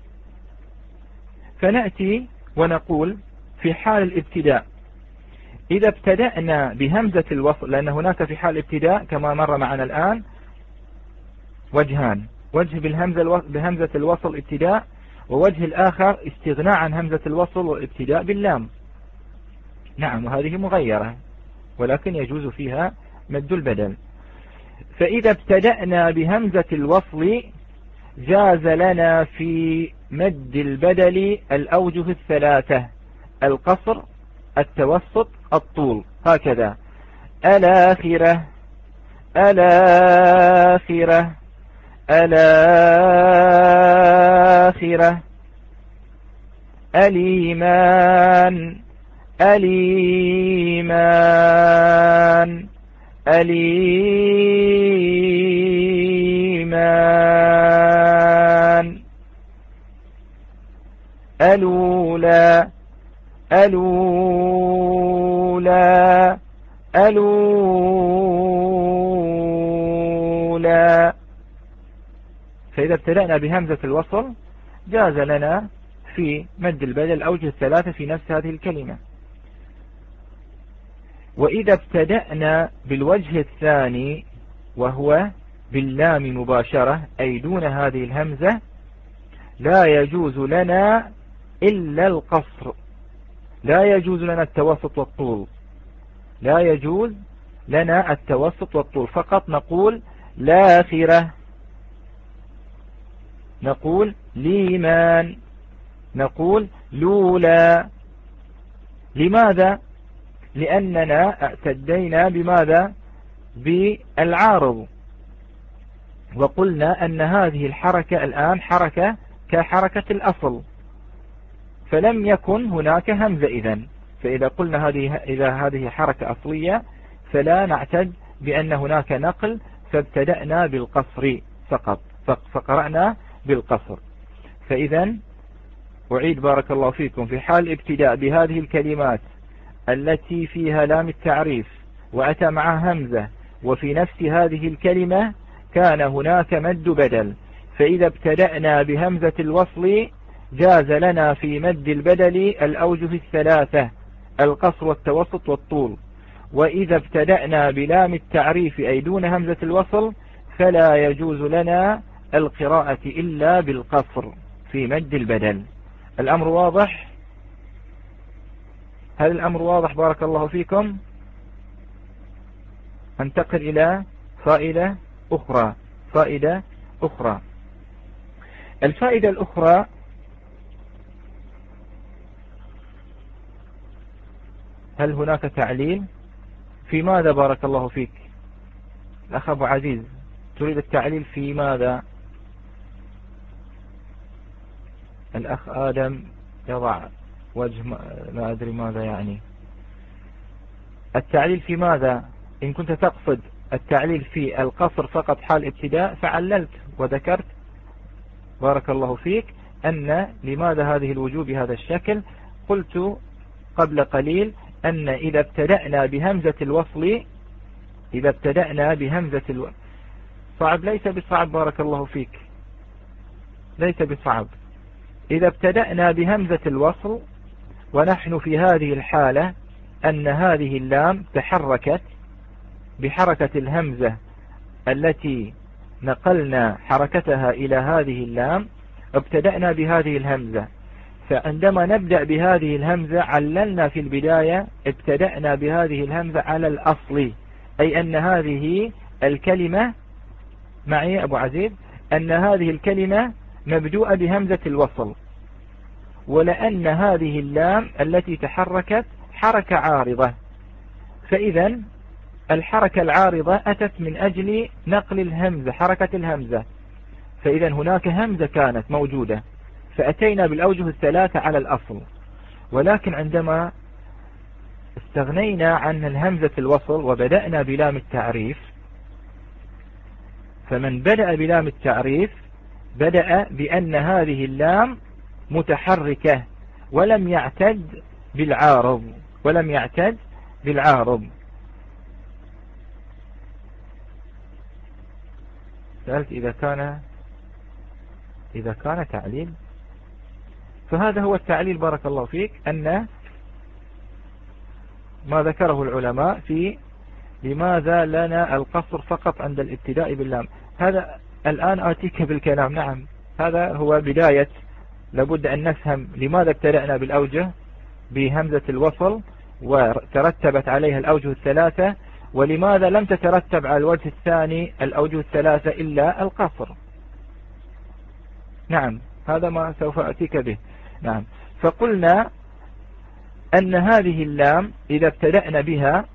فنأتي ونقول في حال الابتداء إذا ابتدأنا بهمزة الوصل، لأن هناك في حال الابتداء كما مر معنا الآن وجهان، وجه بالهمزة بهمزة الوصل ابتداء، ووجه الآخر استغناء عن همزة الوصل والابتداء باللام. نعم، وهذه مغيرة ولكن يجوز فيها مد البدل. فإذا ابتدأنا بهمزة الوصل جاز لنا في مد البدل الأوجه الثلاثة: القصر التوسط الطول، هكذا الآخرة الآخرة الآخرة، الإيمان الإيمان الإيمان، الأولى الأولى الأولى. فإذا ابتدأنا بهمزة الوصل جاز لنا في مد البدل الأوجه الثلاثة في نفس هذه الكلمة. وإذا ابتدأنا بالوجه الثاني وهو باللام مباشرة أي دون هذه الهمزة لا يجوز لنا إلا القصر، لا يجوز لنا التوسط والطول، لا يجوز لنا التوسط والطول، فقط نقول الآخرة، نقول الإيمان، نقول لولا. لماذا؟ لأننا اعتدينا بماذا؟ بالعارض، وقلنا أن هذه الحركة الآن حركة كحركة الأصل، فلم يكن هناك همزة إذن. فإذا قلنا هذه إذا هذه حركة أصلية فلا نعتد بأن هناك نقل، فابتدأنا بالقصر فقط، فقرأنا بالقصر. فإذا أعيد بارك الله فيكم، في حال ابتداء بهذه الكلمات التي فيها لام التعريف وأتى معها همزة وفي نفس هذه الكلمة كان هناك مد بدل، فإذا ابتدأنا بهمزة الوصل جاز لنا في مد البدل الأوجه الثلاثة: القصر والتوسط والطول. وإذا ابتدأنا بلام التعريف أي دون همزة الوصل فلا يجوز لنا القراءة إلا بالقصر في مد البدل. الأمر واضح؟ هل الأمر واضح بارك الله فيكم؟ انتقل إلى فائدة أخرى. فائدة أخرى الفائدة الأخرى هل هناك تعليل؟ في ماذا بارك الله فيك؟ الأخ أبو عزيز تريد التعليل في ماذا؟ الأخ آدم يضع وجه ما أدري ماذا يعني. التعليل في ماذا؟ إن كنت تقصد التعليل في القصر فقط حال ابتداء فعللت وذكرت بارك الله فيك أن لماذا هذه الوجوه بهذا الشكل. قلت قبل قليل أن إذا ابتدأنا بهمزة الوصل إذا ابتدأنا بهمزة الوصل صعب، ليس بصعب بارك الله فيك، ليس بصعب. إذا ابتدأنا بهمزة الوصل ونحن في هذه الحالة أن هذه اللام تحركت بحركة الهمزة التي نقلنا حركتها إلى هذه اللام، ابتدأنا بهذه الهمزة، فعندما نبدأ بهذه الهمزة عللنا في البداية ابتدأنا بهذه الهمزة على الأصل، أي أن هذه الكلمة معي أبو عزيز أن هذه الكلمة مبدوءة بهمزة الوصل، ولأن هذه اللام التي تحركت حركة عارضة، فإذا الحركة العارضة أتت من أجل نقل الهمزة حركة الهمزة، فإذا هناك همزة كانت موجودة فأتينا بالأوجه الثلاثة على الأصل. ولكن عندما استغنينا عن الهمزة الوصل وبدأنا بلام التعريف، فمن بدأ بلام التعريف بدأ بأن هذه اللام متحركة ولم يعتد بالعارض ولم يعتد بالعارض. سألت إذا كان إذا كان تعليل، فهذا هو التعليل بارك الله فيك، أن ما ذكره العلماء في لماذا لنا القصر فقط عند الابتداء باللام. هذا الآن آتيك بالكلام. نعم، هذا هو بداية، لابد أن نفهم لماذا ابتدأنا بالأوجه بهمزة الوصل وترتبت عليها الأوجه الثلاثة، ولماذا لم تترتب على الوجه الثاني الأوجه الثلاثة إلا القصر. نعم، هذا ما سوف أتيك به. نعم، فقلنا أن هذه اللام إذا ابتدأنا بها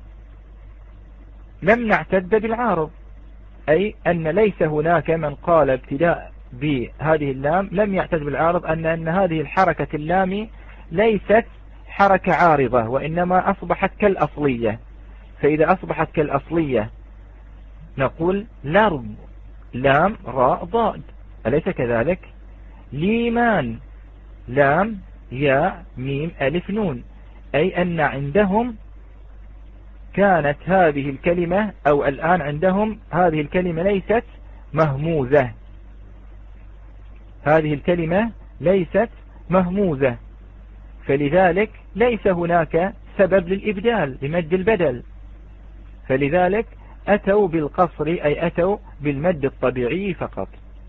لم نعتد بالعارض، أي أن ليس هناك من قال ابتداء بهذه اللام لم يعتد بالعارض، أن أن هذه الحركة اللام ليست حركة عارضة وإنما أصبحت كالأصلية. فإذا أصبحت كالأصلية نقول لرب لام راء ضاد، أليس كذلك؟ ليمان لام ياء ميم ألف نون، أي أن عندهم كانت هذه الكلمة أو الآن عندهم هذه الكلمة ليست مهموزة، هذه الكلمة ليست مهموزة، فلذلك ليس هناك سبب للإبدال لمد البدل، فلذلك أتوا بالقصر أي أتوا بالمد الطبيعي فقط.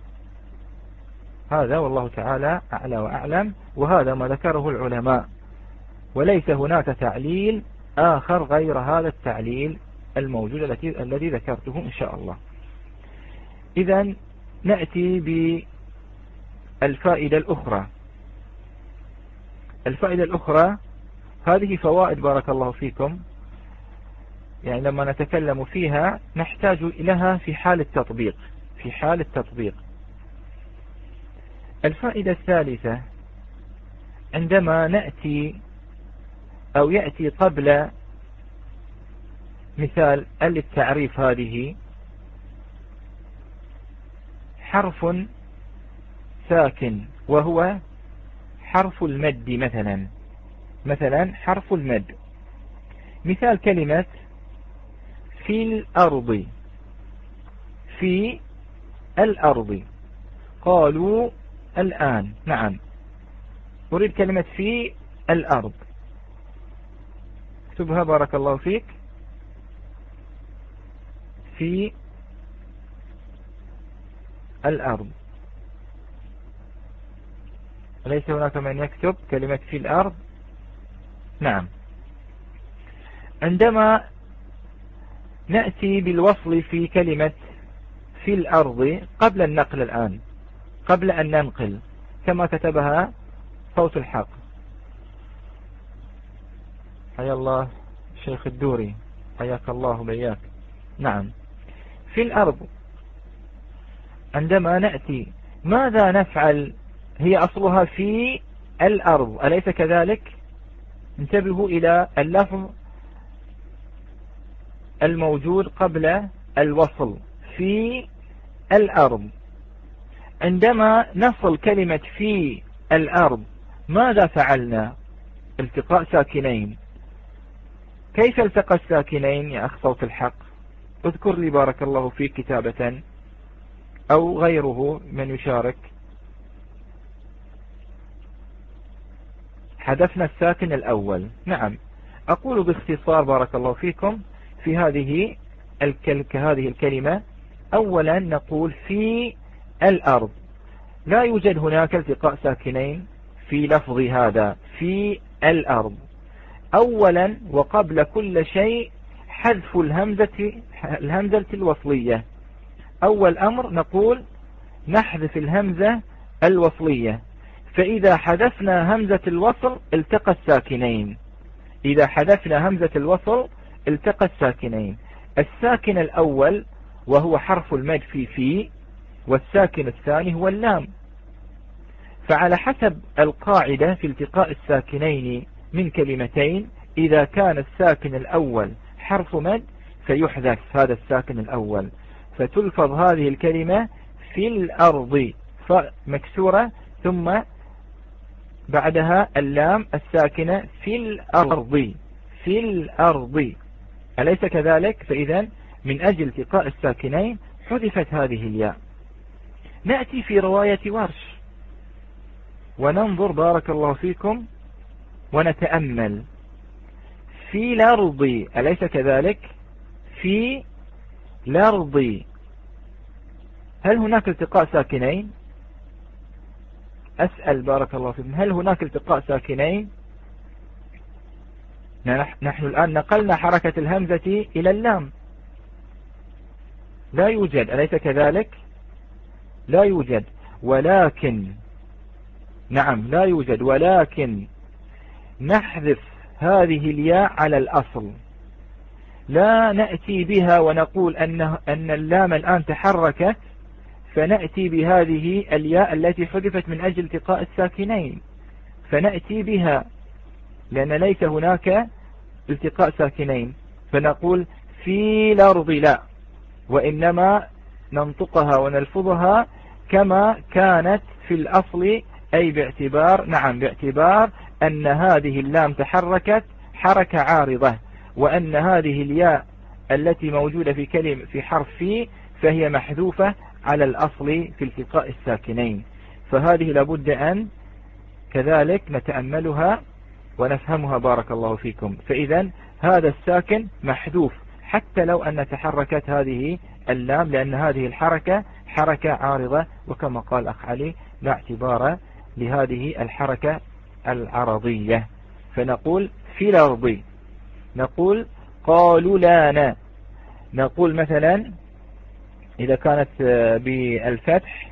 هذا والله تعالى أعلى وأعلم، وهذا ما ذكره العلماء، وليس هناك تعليل آخر غير هذا التعليل الموجود الذي الذي ذكرته إن شاء الله. إذا نأتي بالفائدة الأخرى. الفائدة الأخرى هذه فوائد بارك الله فيكم، يعني لما نتكلم فيها نحتاج لها في حال التطبيق في حال التطبيق. الفائدة الثالثة عندما نأتي أو يأتي قبل مثال التعريف هذه حرف ساكن وهو حرف المد، مثلا مثلا حرف المد، مثال كلمة في الأرض، في الأرض، قالوا الآن، نعم أريد كلمة في الأرض، اكتبها بارك الله فيك، في الأرض. ليس هناك من يكتب كلمة في الأرض؟ نعم. عندما نأتي بالوصل في كلمة في الأرض قبل النقل الآن، قبل أن ننقل كما كتبها صوت الحق، حيا الله شيخ الدوري حياك الله بياك. نعم، في الأرض عندما نأتي ماذا نفعل؟ هي أصلها في الأرض، أليس كذلك؟ انتبهوا إلى اللفظ الموجود قبل الوصل في الأرض. عندما نصل كلمة في الأرض ماذا فعلنا؟ التقاء ساكنين. كيف التقى الساكنين يا أخ صوت الحق؟ اذكر لي بارك الله فيك كتابة أو غيره من يشارك. حذفنا الساكن الأول. نعم، أقول باختصار بارك الله فيكم في هذه هذه الكلمة. أولا نقول في الأرض، لا يوجد هناك التقاء ساكنين في لفظ هذا في الأرض. أولا وقبل كل شيء حذف الهمزة الهمزة الوصلية. أول أمر نقول نحذف الهمزة الوصلية، فإذا حذفنا همزة الوصل التقى الساكنين. إذا حذفنا همزة الوصل التقى الساكنين. الساكن الأول وهو حرف المد في في، والساكن الثاني هو اللام. فعلى حسب القاعدة في التقاء الساكنين من كلمتين، إذا كان الساكن الأول حرف مد فيحذف هذا الساكن الأول، فتلفظ هذه الكلمة في الأرض مكسورة ثم بعدها اللام الساكنة في الأرض في الأرض، أليس كذلك؟ فإذا من أجل التقاء الساكنين حذفت هذه الياء. نأتي في رواية ورش وننظر بارك الله فيكم ونتأمل. في الأرض، أليس كذلك؟ في الأرض، هل هناك التقاء ساكنين؟ أسأل بارك الله فيكم، هل هناك التقاء ساكنين؟ نحن الآن نقلنا حركة الهمزة إلى اللام، لا يوجد، أليس كذلك؟ لا يوجد. ولكن، نعم لا يوجد، ولكن نحذف هذه الياء على الأصل، لا نأتي بها ونقول أن, أن اللام الآن تحركت فنأتي بهذه الياء التي حذفت من أجل التقاء الساكنين، فنأتي بها لأن ليس هناك التقاء ساكنين، فنقول في الأرض لا، وإنما ننطقها ونلفظها كما كانت في الأصل، أي باعتبار نعم باعتبار أن هذه اللام تحركت حركة عارضة، وأن هذه الياء التي موجودة في كلمة في حرف في فهي محذوفة على الأصل في التقاء الساكنين. فهذه لابد أن كذلك نتأملها ونفهمها بارك الله فيكم. فإذا هذا الساكن محذوف حتى لو أن تحركت هذه اللام، لأن هذه الحركة حركة عارضة، وكما قال أخ علي لا اعتبار لهذه الحركة العرضية. فنقول في الأرض، نقول قالوا لانا، نقول مثلا إذا كانت بالفتح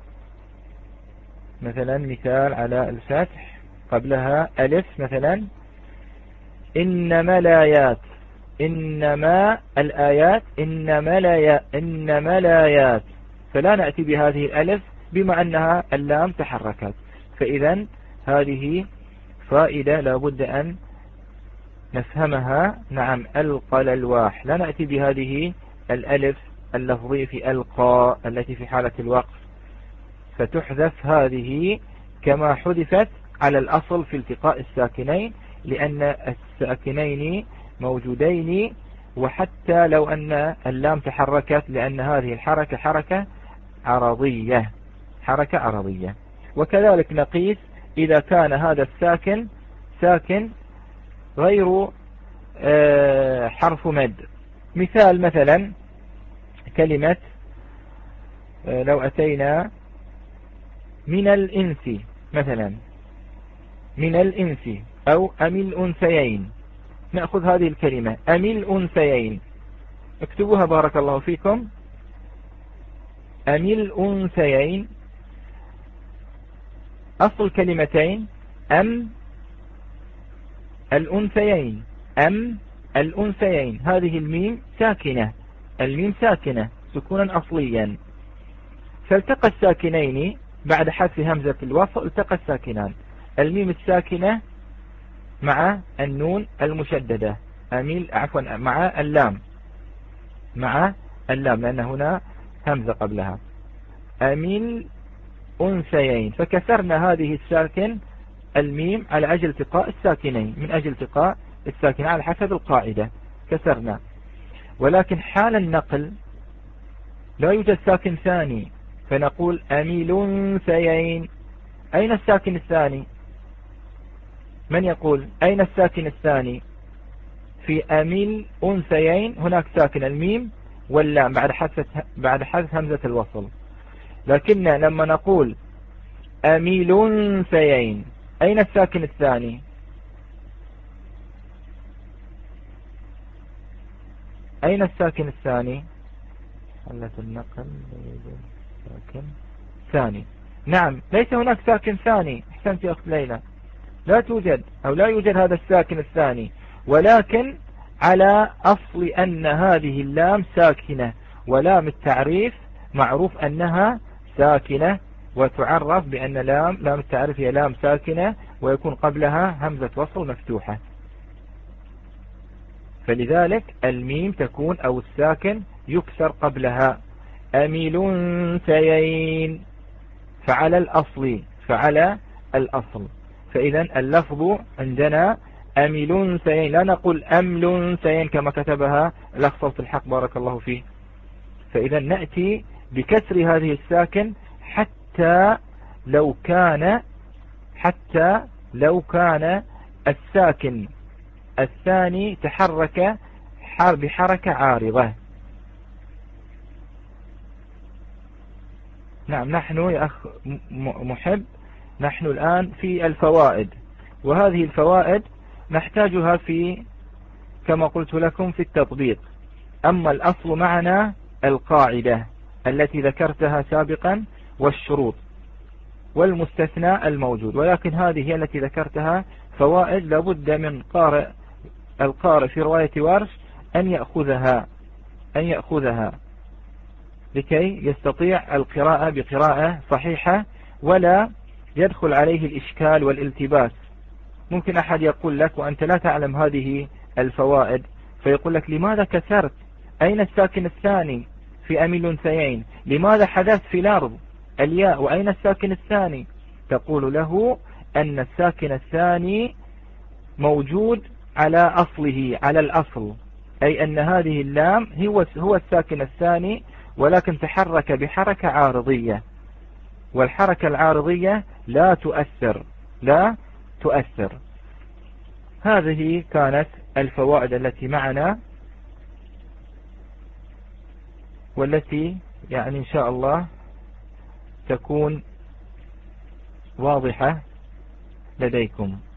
مثلا مثال على الفتح قبلها ألف مثلا إنما الآيات، إنما الآيات إنما الآيات إنما الآيات، فلا نأتي بهذه الألف بما أنها اللام تحركت. فإذا هذه فائدة لابد أن نفهمها. نعم ألقى الألواح، لا نأتي بهذه الألف اللفظية في ألقى التي في حالة الوقف، فتحذف هذه كما حذفت على الأصل في التقاء الساكنين، لأن الساكنين موجودين، وحتى لو أن اللام تحركت لأن هذه الحركة حركة عرضية حركة عرضية. وكذلك نقيس إذا كان هذا الساكن ساكن غير حرف مد. مثال مثلا كلمة لو أتينا من الإنس مثلا، من الإنس أو أم الأنثيين، نأخذ هذه الكلمة أم الأنثيين، اكتبوها بارك الله فيكم، أم الأنثيين. أصل كلمتين أم الأنثيين، أم الأنثيين، هذه الميم ساكنة، الميم ساكنة سكونا أصليا، فالتقى الساكنين بعد حذف همزة الوصل، التقى الساكنان، الميم الساكنة مع النون المشددة، أميل عفوا مع اللام، مع اللام لأن هنا همزة قبلها، أميل أنثيين، فكسرنا هذه الساكن الميم على أجل التقاء الساكنين، من أجل التقاء الساكنين على حسب القاعدة كسرنا. ولكن حال النقل لا يوجد ساكن ثاني، فنقول أميل أنثيين، أين الساكن الثاني؟ من يقول أين الساكن الثاني؟ في أميل أنثيين هناك ساكن الميم واللام بعد حذف بعد حذف همزة الوصل، لكن لما نقول أميل أنثيين أين الساكن الثاني؟ أين الساكن الثاني؟ حلة النقل ساكن ثاني، نعم ليس هناك ساكن ثاني، احسنت يا أخت ليلى، لا توجد أو لا يوجد هذا الساكن الثاني، ولكن على أصل أن هذه اللام ساكنة، ولام التعريف معروف أنها ساكنة، وتعرف بأن لام لام التعريف هي لام ساكنة ويكون قبلها همزة وصل مفتوحة، فلذلك الميم تكون أو الساكن يكسر قبلها، أميل أنثيين، فعلى الأصل فعلى الأصل. فإذا اللفظ عندنا أميل أنثيين، لا نقول أمل أنثيين كما كتبها الأخ صوت الحق بارك الله فيه. فإذا نأتي بكسر هذه الساكن حتى لو كان حتى لو كان الساكن الثاني تحرك بحركة عارضة. نعم نحن يا أخ محب نحن الآن في الفوائد، وهذه الفوائد نحتاجها في كما قلت لكم في التطبيق. أما الأصل معنا القاعدة التي ذكرتها سابقا والشروط والمستثنى الموجود، ولكن هذه هي التي ذكرتها فوائد لابد من قارئ القارئ في رواية ورش أن يأخذها أن يأخذها لكي يستطيع القراءة بقراءة صحيحة ولا يدخل عليه الإشكال والالتباس. ممكن أحد يقول لك وأنت لا تعلم هذه الفوائد، فيقول لك لماذا كسرت؟ أين الساكن الثاني في أميل الأنثيين؟ لماذا حدثت في الأرض الياء؟ وأين الساكن الثاني؟ تقول له أن الساكن الثاني موجود على أصله، على الأصل، أي أن هذه اللام هو هو الساكن الثاني، ولكن تحرك بحركة عارضية، والحركة العارضية لا تؤثر لا تؤثر. هذه كانت الفوائد التي معنا، والتي يعني إن شاء الله تكون واضحة لديكم.